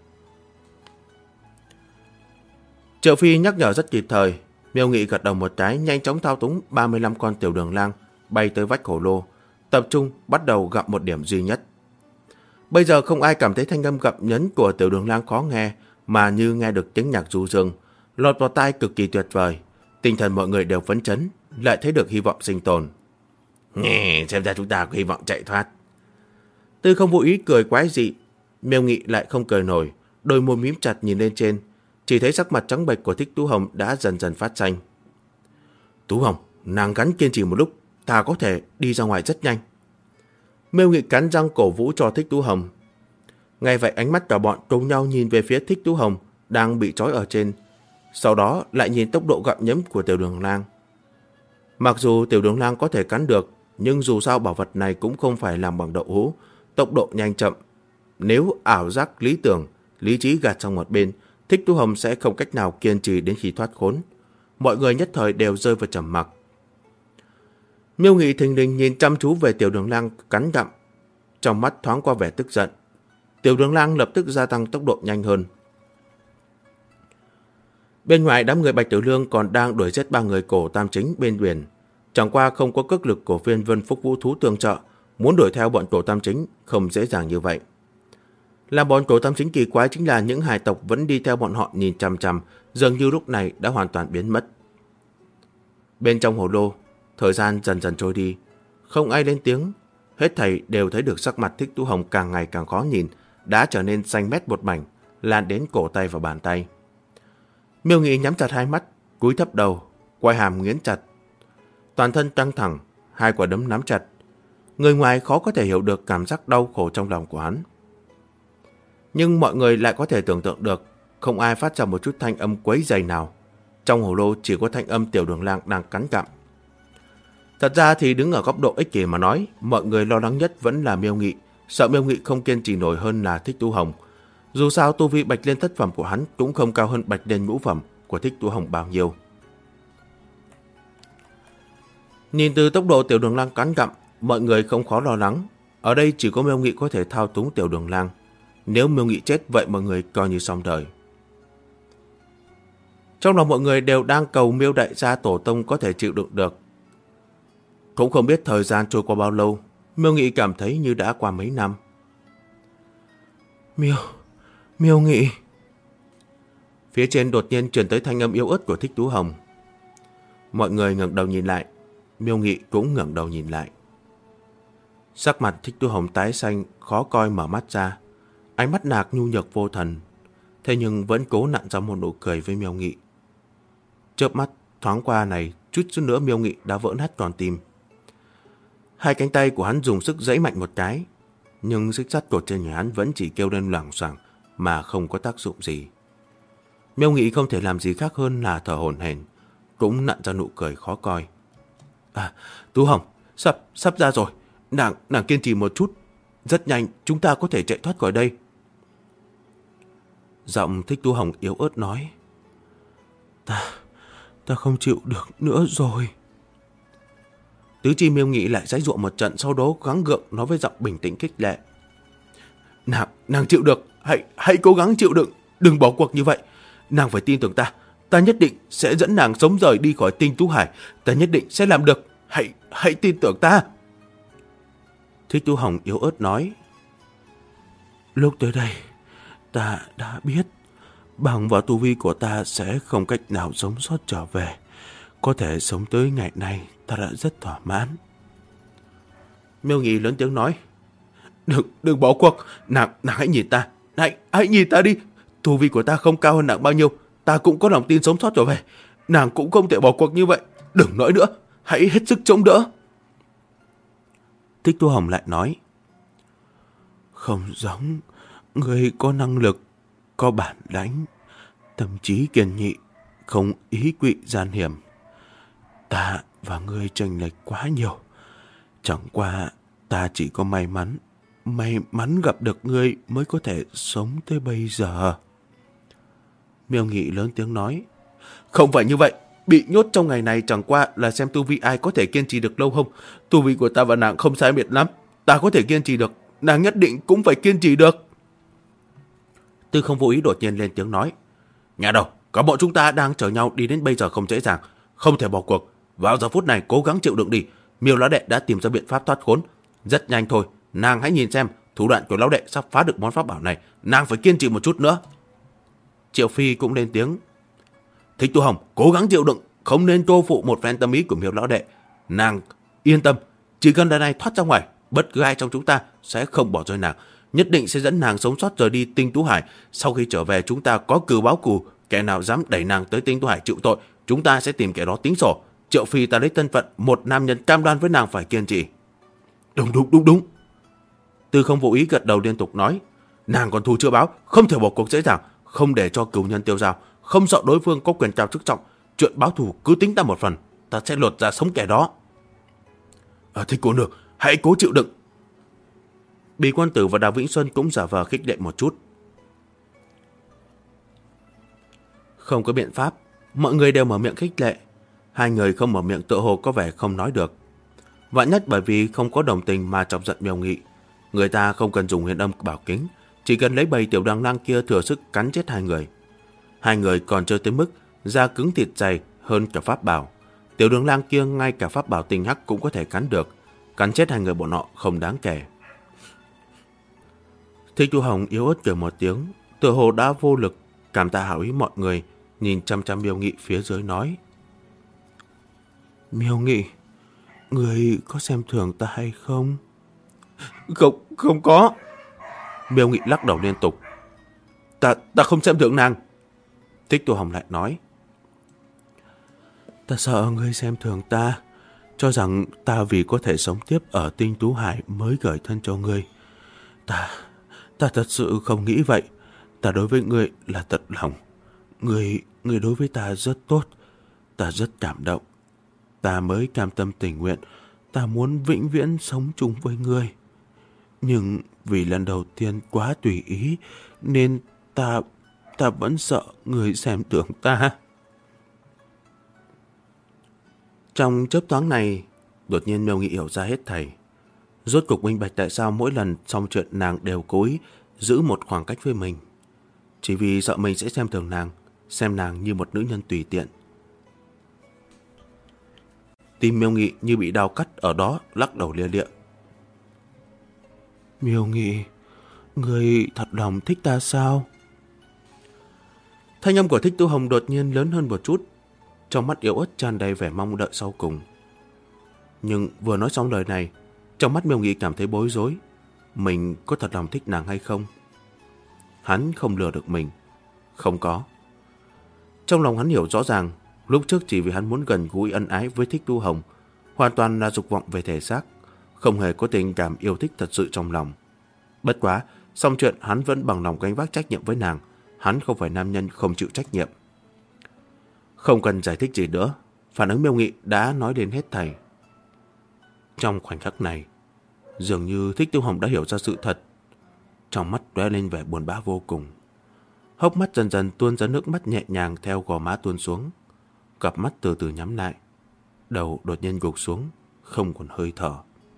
Triệu Phi nhắc nhở rất kịp thời. Miêu Nghị gật đầu một cái, nhanh chóng thao túng 35 con Tiểu Đường Lang bay tới vách hồ lô, tập trung bắt đầu gặm một điểm duy nhất. Bây giờ không ai cảm thấy thanh âm gặm nhấn của Tiểu Đường Lang khó nghe, mà như nghe được tiếng nhạc du dương, lọt vào tai cực kỳ tuyệt vời. Tinh thần mọi người đều phấn chấn, lại thấy được hy vọng sinh tồn. Nghe, xem ra chúng ta có hy vọng chạy thoát. Tư Không Vô Ý cười quái dị, Miêu Nghị lại không cười nổi, đôi môi mím chặt nhìn lên trên, chỉ thấy sắc mặt trắng bệch của Thích Tú Hồng đã dần dần phát xanh. Tú Hồng, nàng gắn kiên trì một lúc, ta có thể đi ra ngoài rất nhanh. Miêu Nghị cắn răng cổ vũ cho Thích Tú Hồng. Ngay vậy ánh mắt cả bọn cùng nhau nhìn về phía Thích Tú Hồng đang bị trói ở trên, sau đó lại nhìn tốc độ gặm nhấm của Tiểu Đường Lang. Mặc dù Tiểu Đường Lang có thể cắn được, nhưng dù sao bảo vật này cũng không phải làm bằng đậu hũ, tốc độ nhanh chậm. Nếu ảo giác lý tưởng, lý trí gạt sang một bên, Thích Tú Hồng sẽ không cách nào kiên trì đến khi thoát khốn. Mọi người nhất thời đều rơi vào trầm mặc. Miêu Nghị thình lình nhìn chăm chú về Tiểu Đường Lang cắn gặm, trong mắt thoáng qua vẻ tức giận. Tiểu Đường Lang lập tức gia tăng tốc độ nhanh hơn. Bên ngoài đám người Bạch Tiểu Lương còn đang đuổi giết 3 người cổ tam chính bên biển. Chẳng qua không có cước lực của phiên Vân Phúc Vũ Thú tương trợ, muốn đuổi theo bọn cổ tam chính không dễ dàng như vậy. Làm bọn cổ tam chính kỳ quái chính là những hài tộc vẫn đi theo bọn họ nhìn chằm chằm, dường như lúc này đã hoàn toàn biến mất. Bên trong hồ lô, thời gian dần dần trôi đi, không ai lên tiếng, hết thảy đều thấy được sắc mặt Thích Tú Hồng càng ngày càng khó nhìn, đã trở nên xanh mét một mảnh, lan đến cổ tay và bàn tay. Miêu Nghị nhắm chặt hai mắt, cúi thấp đầu, quai hàm nghiến chặt, toàn thân căng thẳng, hai quả đấm nắm chặt. Người ngoài khó có thể hiểu được cảm giác đau khổ trong lòng của hắn. Nhưng mọi người lại có thể tưởng tượng được, không ai phát ra một chút thanh âm quấy rầy nào. Trong hồ lô chỉ có thanh âm Tiểu Đường Lang đang cắn gặm. Thật ra thì đứng ở góc độ ích kỷ mà nói, mọi người lo lắng nhất vẫn là Miêu Nghị, sợ Miêu Nghị không kiên trì nổi hơn là Thích Tú Hồng. Dù sao tu vi Bạch Liên thất phẩm của hắn cũng không cao hơn Bạch Liên ngũ phẩm của Thích Tú Hồng bao nhiêu. Nhìn từ tốc độ Tiểu Đường Lang cắn gặm, mọi người không khó lo lắng. Ở đây chỉ có Miêu Nghị có thể thao túng Tiểu Đường Lang. Nếu Miêu Nghị chết vậy mọi người coi như xong đời. Trong lòng mọi người đều đang cầu Miêu đại gia tổ tông có thể chịu đựng được. Cũng không biết thời gian trôi qua bao lâu, Miêu Nghị cảm thấy như đã qua mấy năm. Miêu Nghị. Phía trên đột nhiên truyền tới thanh âm yếu ớt của Thích Tú Hồng. Mọi người ngẩng đầu nhìn lại, Miêu Nghị cũng ngẩng đầu nhìn lại. Sắc mặt Thích Tú Hồng tái xanh, khó coi mở mắt ra, ánh mắt nạc nhu nhược vô thần, thế nhưng vẫn cố nặn ra một nụ cười với Miêu Nghị. Chớp mắt thoáng qua này, chút chút nữa Miêu Nghị đã vỡ nát toàn tim. Hai cánh tay của hắn dùng sức giãy mạnh một cái, nhưng xích sắt cột trên người hắn vẫn chỉ kêu lên loảng xoảng mà không có tác dụng gì. Miêu Nghị không thể làm gì khác hơn là thở hổn hển, cũng nặn ra nụ cười khó coi. Tú Hồng, sắp ra rồi, nàng kiên trì một chút. rất nhanh chúng ta có thể chạy thoát khỏi đây. Giọng Thích Tú Hồng yếu ớt nói. Ta không chịu được nữa rồi. Tứ Chi Miêu Nghị lại giãy giụa một trận, sau đó gắng gượng nói với giọng bình tĩnh khích lệ. Nàng chịu được, hãy cố gắng chịu đựng, đừng bỏ cuộc như vậy. Nàng phải tin tưởng ta nhất định sẽ dẫn nàng sống rời đi khỏi Tinh Tú Hải, ta nhất định sẽ làm được, hãy tin tưởng ta. Thích Tú Hồng yếu ớt nói. Lúc tới đây, ta đã biết bằng vào tu vi của ta sẽ không cách nào sống sót trở về. Có thể sống tới ngày này, ta đã rất thỏa mãn. Miêu Nghị lớn tiếng nói. Đừng bỏ cuộc, nàng hãy nhìn ta, hãy nhìn ta đi. Tu vi của ta không cao hơn nàng bao nhiêu, ta cũng có lòng tin sống sót trở về. Nàng cũng không thể bỏ cuộc như vậy, đừng nói nữa, hãy hết sức chống đỡ. Thích Tú Hồng lại nói. Không giống, người có năng lực, có bản lãnh, tâm trí kiên nghị, không ý quỵ gian hiểm. Ta và ngươi chênh lệch quá nhiều. Chẳng qua ta chỉ có may mắn gặp được ngươi mới có thể sống tới bây giờ. Miêu Nghị lớn tiếng nói. Không phải như vậy, bị nhốt trong ngày này chẳng qua là xem tu vi ai có thể kiên trì được lâu không. Tu vi của ta và nàng không sai biệt lắm, ta có thể kiên trì được, nàng nhất định cũng phải kiên trì được. Tư Không Vô Ý đột nhiên lên tiếng nói. Nhà đầu, cả bọn chúng ta đang chờ nhau đi đến bây giờ không dễ dàng, không thể bỏ cuộc. Vào giờ phút này cố gắng chịu đựng đi. Miêu lão đệ đã tìm ra biện pháp thoát khốn, rất nhanh thôi. Nàng hãy nhìn xem, thủ đoạn của lão đệ sắp phá được món pháp bảo này, nàng phải kiên trì một chút nữa. Triệu Phi cũng lên tiếng. Thích Tú Hồng, cố gắng chịu đựng, không nên tô phụ một phen tâm ý của Miêu lão đệ. Nàng yên tâm, chỉ cần lần này thoát ra ngoài, bất cứ ai trong chúng ta sẽ không bỏ rơi nàng, nhất định sẽ dẫn nàng sống sót rời đi Tinh Tú Hải. Sau khi trở về chúng ta có cừu báo cừu, kẻ nào dám đẩy nàng tới Tinh Tú Hải chịu tội, chúng ta sẽ tìm kẻ đó tính sổ. Triệu Phi ta lấy thân phận một nam nhân cam đoan với nàng phải kiên trì. Đúng. Tư Không Vô Ý gật đầu liên tục nói. Nàng còn thù chưa báo, không thể bỏ cuộc dễ dàng, không để cho cừu nhân tiêu dao, không sợ đối phương có quyền trao chức trọng. Chuyện báo thù cứ tính ta một phần, ta sẽ lột ra sống kẻ đó. Thích cô nương, hãy cố chịu đựng. Bì Quan Tử và Đào Vĩnh Xuân cũng giả vờ khích lệ một chút. Không có biện pháp, mọi người đều mở miệng khích lệ. Hai người không mở miệng tựa hồ có vẻ không nói được. Vạn nhất bởi vì không có đồng tình mà chọc giận Miêu Nghị. Người ta không cần dùng huyền âm bảo kính, chỉ cần lấy bầy tiểu đằng lang kia thừa sức cắn chết hai người. Hai người còn chưa tới mức da cứng thịt dày hơn cả pháp bảo. Tiểu đường lang kia ngay cả pháp bảo tinh hắc cũng có thể cắn được. Cắn chết hai người bọn họ không đáng kể. Thích Tú Hồng yếu ớt cười một tiếng, tựa hồ đã vô lực, cảm tạ hảo ý mọi người, nhìn chăm chăm Miêu Nghị phía dưới nói. Miêu Nghị, người có xem thường ta hay không? Không có. Miêu Nghị lắc đầu liên tục. Ta không xem thường nàng. Thích Tú Hồng lại nói. Ta sợ ngươi xem thường ta, cho rằng ta vì có thể sống tiếp ở Tinh Tú Hải mới gửi thân cho ngươi. Ta thật sự không nghĩ vậy. Ta đối với ngươi là thật lòng. Ngươi đối với ta rất tốt. Ta rất cảm động. Ta mới cam tâm tình nguyện. Ta muốn vĩnh viễn sống chung với ngươi. Nhưng vì lần đầu tiên quá tùy ý, nên ta vẫn sợ ngươi xem thường ta. Trong chớp thoáng này, đột nhiên Miêu Nghị hiểu ra hết thảy. Rốt cục minh bạch tại sao mỗi lần xong chuyện nàng đều cố ý giữ một khoảng cách với mình. Chỉ vì sợ mình sẽ xem thường nàng, xem nàng như một nữ nhân tùy tiện. Tim Miêu Nghị như bị đau cắt ở đó, lắc đầu lia lịa. Miêu Nghị, người thật lòng thích ta sao? Thanh âm của Thích Tú Hồng đột nhiên lớn hơn một chút, trong mắt yếu ớt tràn đầy vẻ mong đợi sau cùng. Nhưng vừa nói xong lời này, trong mắt Miêu Nghị cảm thấy bối rối. Mình có thật lòng thích nàng hay không? Hắn không lừa được mình. Không có. Trong lòng hắn hiểu rõ ràng, lúc trước chỉ vì hắn muốn gần gũi ân ái với Thích Tú Hồng, hoàn toàn là dục vọng về thể xác, không hề có tình cảm yêu thích thật sự trong lòng. Bất quá, xong chuyện hắn vẫn bằng lòng gánh vác trách nhiệm với nàng. Hắn không phải nam nhân không chịu trách nhiệm. Không cần giải thích gì nữa, phản ứng Miêu Nghị đã nói đến hết thảy. Trong khoảnh khắc này, Dường như Thích Tú Hồng đã hiểu ra sự thật. Trong mắt lóe lên vẻ buồn bã vô cùng. Hốc mắt dần dần tuôn ra nước mắt nhẹ nhàng theo gò má tuôn xuống. Cặp mắt từ từ nhắm lại. Đầu đột nhiên gục xuống, không còn hơi thở.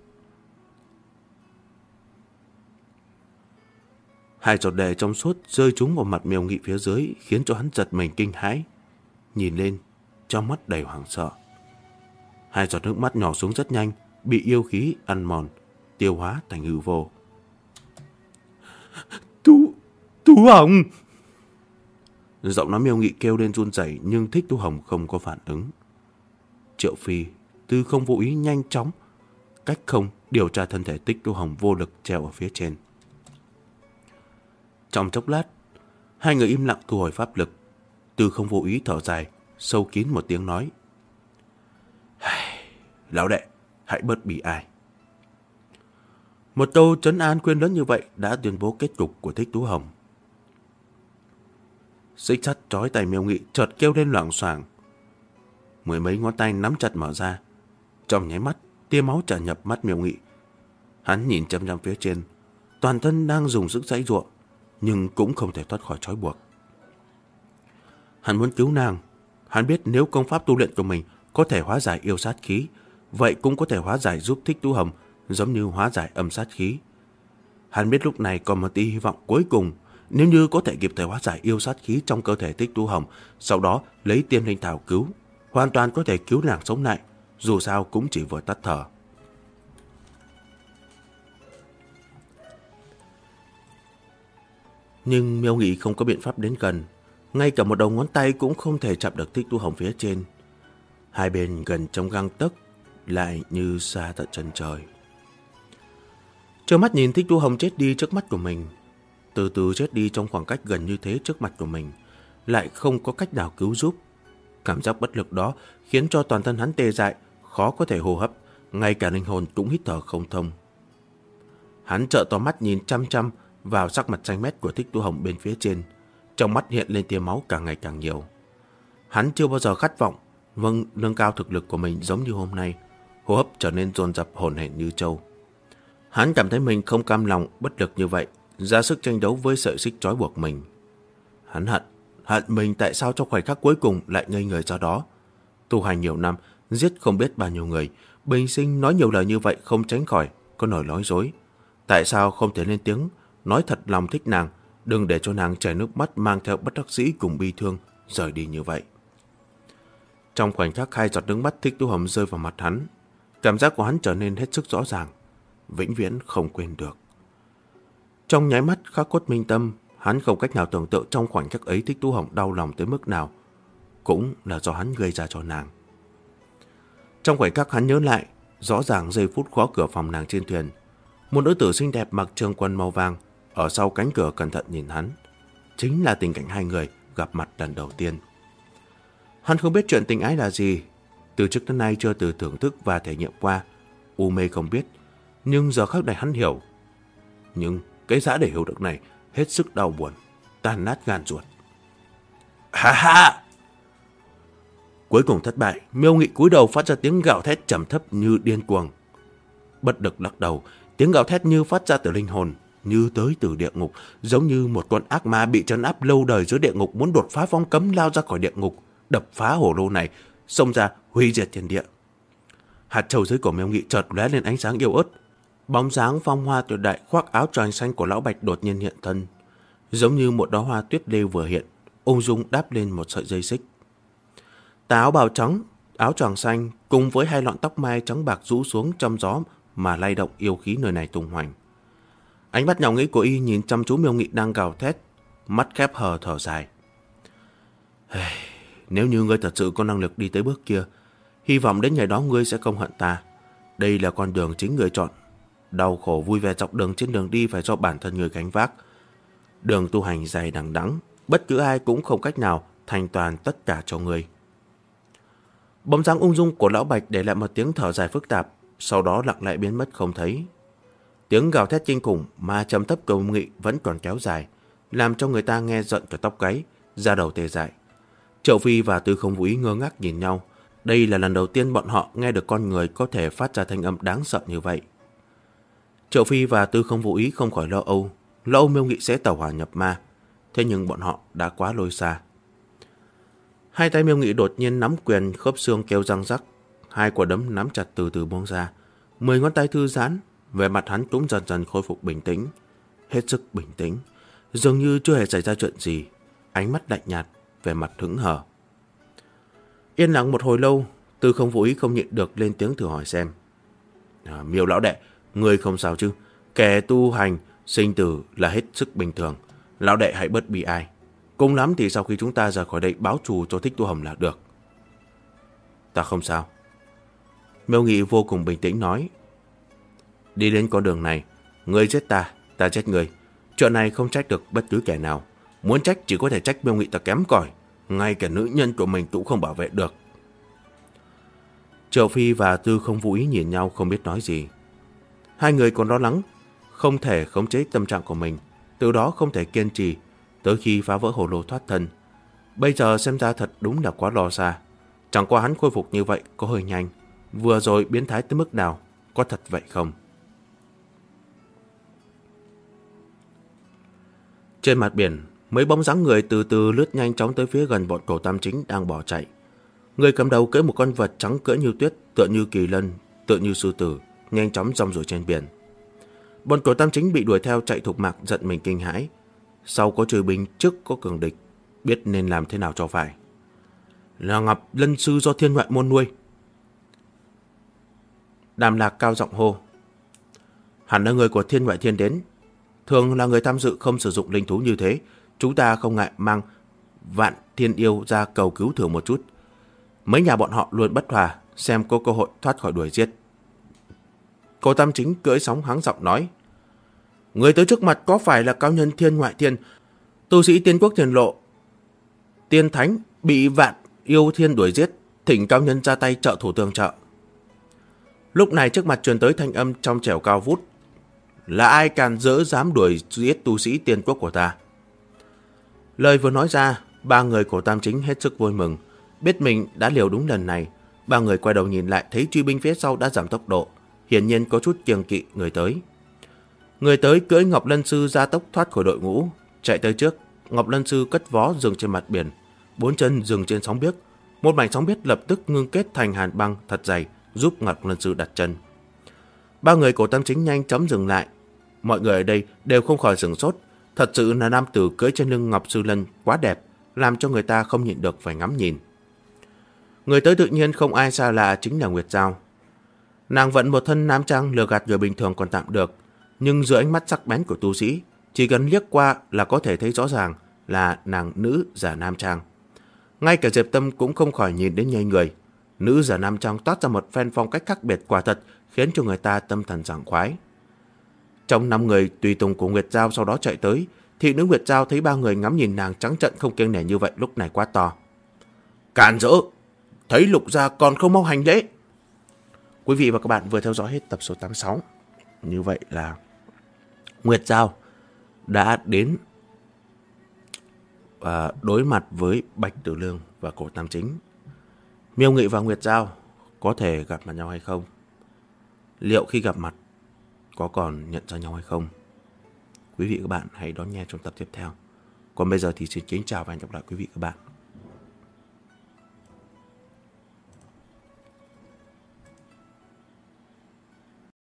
Hai giọt lệ trong suốt rơi trúng vào mặt Miêu Nghị phía dưới, khiến cho hắn giật mình kinh hãi. Nhìn lên, trong mắt đầy hoảng sợ. Hai giọt nước mắt nhỏ xuống rất nhanh, bị yêu khí ăn mòn, tiêu hóa thành hư vô. Tú Hồng! Giọng nói Miêu Nghị kêu lên run rẩy, nhưng Thích Tú Hồng không có phản ứng. Triệu Phi Tư không vô ý nhanh chóng cách không điều tra thân thể Thích Tú Hồng vô lực treo ở phía trên. Trong chốc lát, hai người im lặng thu hồi pháp lực. Tư không vô ý thở dài, sâu kín một tiếng nói: Lão đệ, hãy bớt bi ai. Một câu trấn an khuyên lớn như vậy đã tuyên bố kết cục của Thích Tú Hồng. Xích sắt trói tay Miêu Nghị chợt kêu lên loảng xoảng. Mười mấy ngón tay nắm chặt mở ra. Trong nháy mắt, tia máu tràn nhập mắt Miêu Nghị. Hắn nhìn chăm chăm phía trên, toàn thân đang dùng sức giãy giụa, nhưng cũng không thể thoát khỏi trói buộc. Hắn muốn cứu nàng. Hắn biết nếu công pháp tu luyện của mình có thể hóa giải yêu sát khí, vậy cũng có thể hóa giải giúp Thích Tú Hồng, giống như hóa giải âm sát khí. Hắn biết lúc này còn một tia hy vọng cuối cùng, nếu như có thể kịp thời hóa giải yêu sát khí trong cơ thể Thích Tú Hồng, sau đó lấy tiên linh thảo cứu, hoàn toàn có thể cứu nàng sống lại, dù sao cũng chỉ vừa tắt thở. Nhưng Miêu Nghị không có biện pháp đến gần, ngay cả một đầu ngón tay cũng không thể chạm được Thích Tú Hồng phía trên. Hai bên gần trong gang tấc, lại như xa tận chân trời. Trơ mắt nhìn Thích Tú Hồng chết đi trước mắt của mình, từ từ chết đi trong khoảng cách gần như thế trước mặt của mình, lại không có cách nào cứu giúp. Cảm giác bất lực đó khiến cho toàn thân hắn tê dại, khó có thể hô hấp, ngay cả linh hồn cũng hít thở không thông. Hắn trợn to mắt nhìn chăm chăm vào sắc mặt xanh mét của Thích Tú Hồng bên phía trên, trong mắt hiện lên tia máu càng ngày càng nhiều. Hắn chưa bao giờ khát vọng nâng cao thực lực của mình giống như hôm nay, hô hấp trở nên dồn dập hổn hển như trâu. Hắn cảm thấy mình không cam lòng bất lực như vậy, ra sức tranh đấu với sợi xích trói buộc mình. Hắn hận mình tại sao trong khoảnh khắc cuối cùng lại ngây người ra đó. Tu hành nhiều năm, giết không biết bao nhiêu người, bình sinh nói nhiều lời như vậy không tránh khỏi có nỗi nói dối. Tại sao không thể lên tiếng nói thật lòng thích nàng, đừng để cho nàng chảy nước mắt mang theo bất đắc dĩ cùng bi thương rời đi như vậy. Trong khoảnh khắc hai giọt nước mắt Thích Tú Hồng rơi vào mặt hắn, cảm giác của hắn trở nên hết sức rõ ràng, vĩnh viễn không quên được. Trong nháy mắt khắc cốt minh tâm, hắn không cách nào tưởng tượng trong khoảnh khắc ấy Thích Tú Hồng đau lòng tới mức nào, cũng là do hắn gây ra cho nàng. Trong khoảnh khắc hắn nhớ lại, rõ ràng giây phút khóa cửa phòng nàng trên thuyền, một nữ tử xinh đẹp mặc trường quần màu vàng ở sau cánh cửa cẩn thận nhìn hắn, chính là tình cảnh hai người gặp mặt lần đầu tiên. Hắn không biết chuyện tình ái là gì, từ trước đến nay chưa từ thưởng thức và thể nghiệm qua, u mê không biết, nhưng giờ khắc này hắn hiểu. Nhưng cái giá để hiểu được này hết sức đau buồn, tan nát gan ruột. Ha ha! Cuối cùng thất bại, Miêu Nghị cúi đầu phát ra tiếng gào thét trầm thấp như điên cuồng. Bất lực lắc đầu, tiếng gào thét như phát ra từ linh hồn, như tới từ địa ngục, giống như một con ác ma bị trấn áp lâu đời dưới địa ngục muốn đột phá vòng cấm lao ra khỏi địa ngục, đập phá hồ lô này, xông ra hủy diệt thiên địa. Hạt châu dưới cổ Miêu Nghị chợt lóe lên ánh sáng yếu ớt. Bóng dáng phong hoa tuyệt đại khoác áo choàng xanh của lão Bạch đột nhiên hiện thân, giống như một đóa hoa tuyết lêu vừa hiện, ung dung đáp lên một sợi dây xích. Tà áo bào trắng, áo choàng xanh cùng với hai lọn tóc mai trắng bạc rũ xuống trong gió mà lay động yêu khí nơi này tung hoành. Ánh mắt nhào nghĩ của y nhìn chăm chú Miêu Nghị đang gào thét, mắt khép hờ thở dài. Nếu như ngươi thật sự có năng lực đi tới bước kia, hy vọng đến ngày đó ngươi sẽ không hận ta. Đây là con đường chính ngươi chọn. Đau khổ vui vẻ dọc đường trên đường đi phải do bản thân người gánh vác. Đường tu hành dài đằng đẵng, bất cứ ai cũng không cách nào thành toàn tất cả cho ngươi. Bóng dáng ung dung của lão Bạch để lại một tiếng thở dài phức tạp, sau đó lặng lẽ biến mất không thấy. Tiếng gào thét kinh khủng mà trầm thấp cầu nghị vẫn còn kéo dài, làm cho người ta nghe giận cả tóc gáy, da đầu tê dại. Triệu Phi và Tư Không Vũ Ý ngơ ngác nhìn nhau. Đây là lần đầu tiên bọn họ nghe được con người có thể phát ra thanh âm đáng sợ như vậy. Triệu Phi và Tư Không Vô Ý không khỏi lo âu Miêu Nghị sẽ tẩu hỏa nhập ma. Thế nhưng bọn họ đã quá lôi xa. Hai tay Miêu Nghị đột nhiên nắm quyền, khớp xương kêu răng rắc. Hai quả đấm nắm chặt từ từ buông ra. 10 ngón tay thư giãn, vẻ mặt hắn cũng dần dần khôi phục bình tĩnh. Hết sức bình tĩnh, dường như chưa hề xảy ra chuyện gì. Ánh mắt lạnh nhạt, vẻ mặt hững hờ. Yên lặng một hồi lâu, Tư Không Vô Ý không nhịn được lên tiếng thử hỏi xem. Miêu lão đệ, người không sao chứ? Kẻ tu hành, sinh tử là hết sức bình thường. Lão đệ hãy bớt bi ai. Cùng lắm thì sau khi chúng ta rời khỏi đây báo thù cho Thích Tu Hồng là được. Ta không sao. Miêu Nghị vô cùng bình tĩnh nói. Đi đến con đường này, ngươi giết ta, ta giết ngươi. Chuyện này không trách được bất cứ kẻ nào. Muốn trách chỉ có thể trách Miêu Nghị ta kém cỏi. Ngay cả nữ nhân của mình cũng không bảo vệ được. Triệu Phi và Tư Không Vô Ý nhìn nhau không biết nói gì. Hai người còn lo lắng, không thể khống chế tâm trạng của mình, từ đó không thể kiên trì, tới khi phá vỡ hồ lô thoát thân. Bây giờ xem ra thật đúng là quá lo xa. Chẳng qua hắn khôi phục như vậy có hơi nhanh. Vừa rồi biến thái tới mức nào, có thật vậy không? Trên mặt biển, mấy bóng dáng người từ từ lướt nhanh chóng tới phía gần bọn Cổ Tam Chính đang bỏ chạy. Người cầm đầu cưỡi một con vật trắng cỡ như tuyết, tựa như kỳ lân, tựa như sư tử, nhanh chóng rong ruổi trên biển. Bọn Cổ Tam Chính bị đuổi theo chạy thục mạng, giận mình kinh hãi. Sau có trừ binh, trước có cường địch, biết nên làm thế nào cho phải. Là Ngọc Lân sư do Thiên Ngoại môn nuôi. Đàm Lạc cao giọng hô. Hẳn là người của Thiên Ngoại Thiên đến. Thường là người tham dự không sử dụng linh thú như thế. Chúng ta không ngại mang Vạn Thiên Yêu ra cầu cứu thử một chút. Mấy nhà bọn họ luôn bất hòa, xem có cơ hội thoát khỏi đuổi giết. Cổ Tam Chính cưỡi sóng hắng giọng nói. Người tới trước mặt có phải là cao nhân Thiên Ngoại Thiên, tu sĩ Tiên Quốc Thiền Lộ, Tiên Thánh bị Vạn Yêu Thiên đuổi giết, thỉnh cao nhân ra tay trợ thủ tương trợ. Lúc này trước mặt truyền tới thanh âm trong trẻo cao vút. Là ai càn dỡ dám đuổi giết tu sĩ Tiên Quốc của ta? Lời vừa nói ra, ba người của Tam Chính hết sức vui mừng. Biết mình đã liều đúng lần này, ba người quay đầu nhìn lại thấy truy binh phía sau đã giảm tốc độ, hiển nhiên có chút kiêng kỵ người tới. Người tới cưỡi Ngọc Lân Sư ra tốc thoát khỏi đội ngũ, chạy tới trước. Ngọc Lân Sư cất vó dừng trên mặt biển, bốn chân dừng trên sóng biếc. Một mảnh sóng biếc lập tức ngưng kết thành hàn băng thật dày, giúp Ngọc Lân Sư đặt chân. Ba người của Tam Chính nhanh chóng dừng lại. Mọi người ở đây đều không khỏi sửng sốt. Thật sự là nam tử cưỡi trên lưng Ngọc Sư Lân quá đẹp, làm cho người ta không nhịn được phải ngắm nhìn. Người tới tự nhiên không ai xa lạ chính là Nguyệt Giao. Nàng vẫn một thân nam trang lừa gạt người bình thường còn tạm được, nhưng dưới ánh mắt sắc bén của tu sĩ, chỉ cần liếc qua là có thể thấy rõ ràng là nàng nữ giả nam trang. Ngay cả Diệp Tâm cũng không khỏi nhìn đến nhây người. Nữ giả nam trang toát ra một phen phong cách khác biệt quả thật, khiến cho người ta tâm thần sảng khoái. Trong 5 người tùy tùng của Nguyệt Giao sau đó chạy tới, thị nữ Nguyệt Giao thấy ba người ngắm nhìn nàng trắng trợn không kiêng nể như vậy lúc này quá to. Càn rỡ! Thấy Lục gia còn không mau hành lễ. Quý vị và các bạn vừa theo dõi hết tập số 86. Như vậy là Nguyệt Giao đã đến đối mặt với Bạch Tử Lương và Cổ Tam Chính. Miêu Nghị và Nguyệt Giao có thể gặp mặt nhau hay không? Liệu khi gặp mặt có còn nhận ra nhau hay không? Quý vị và các bạn hãy đón nghe trong tập tiếp theo. Còn bây giờ thì xin kính chào và hẹn gặp lại quý vị và các bạn.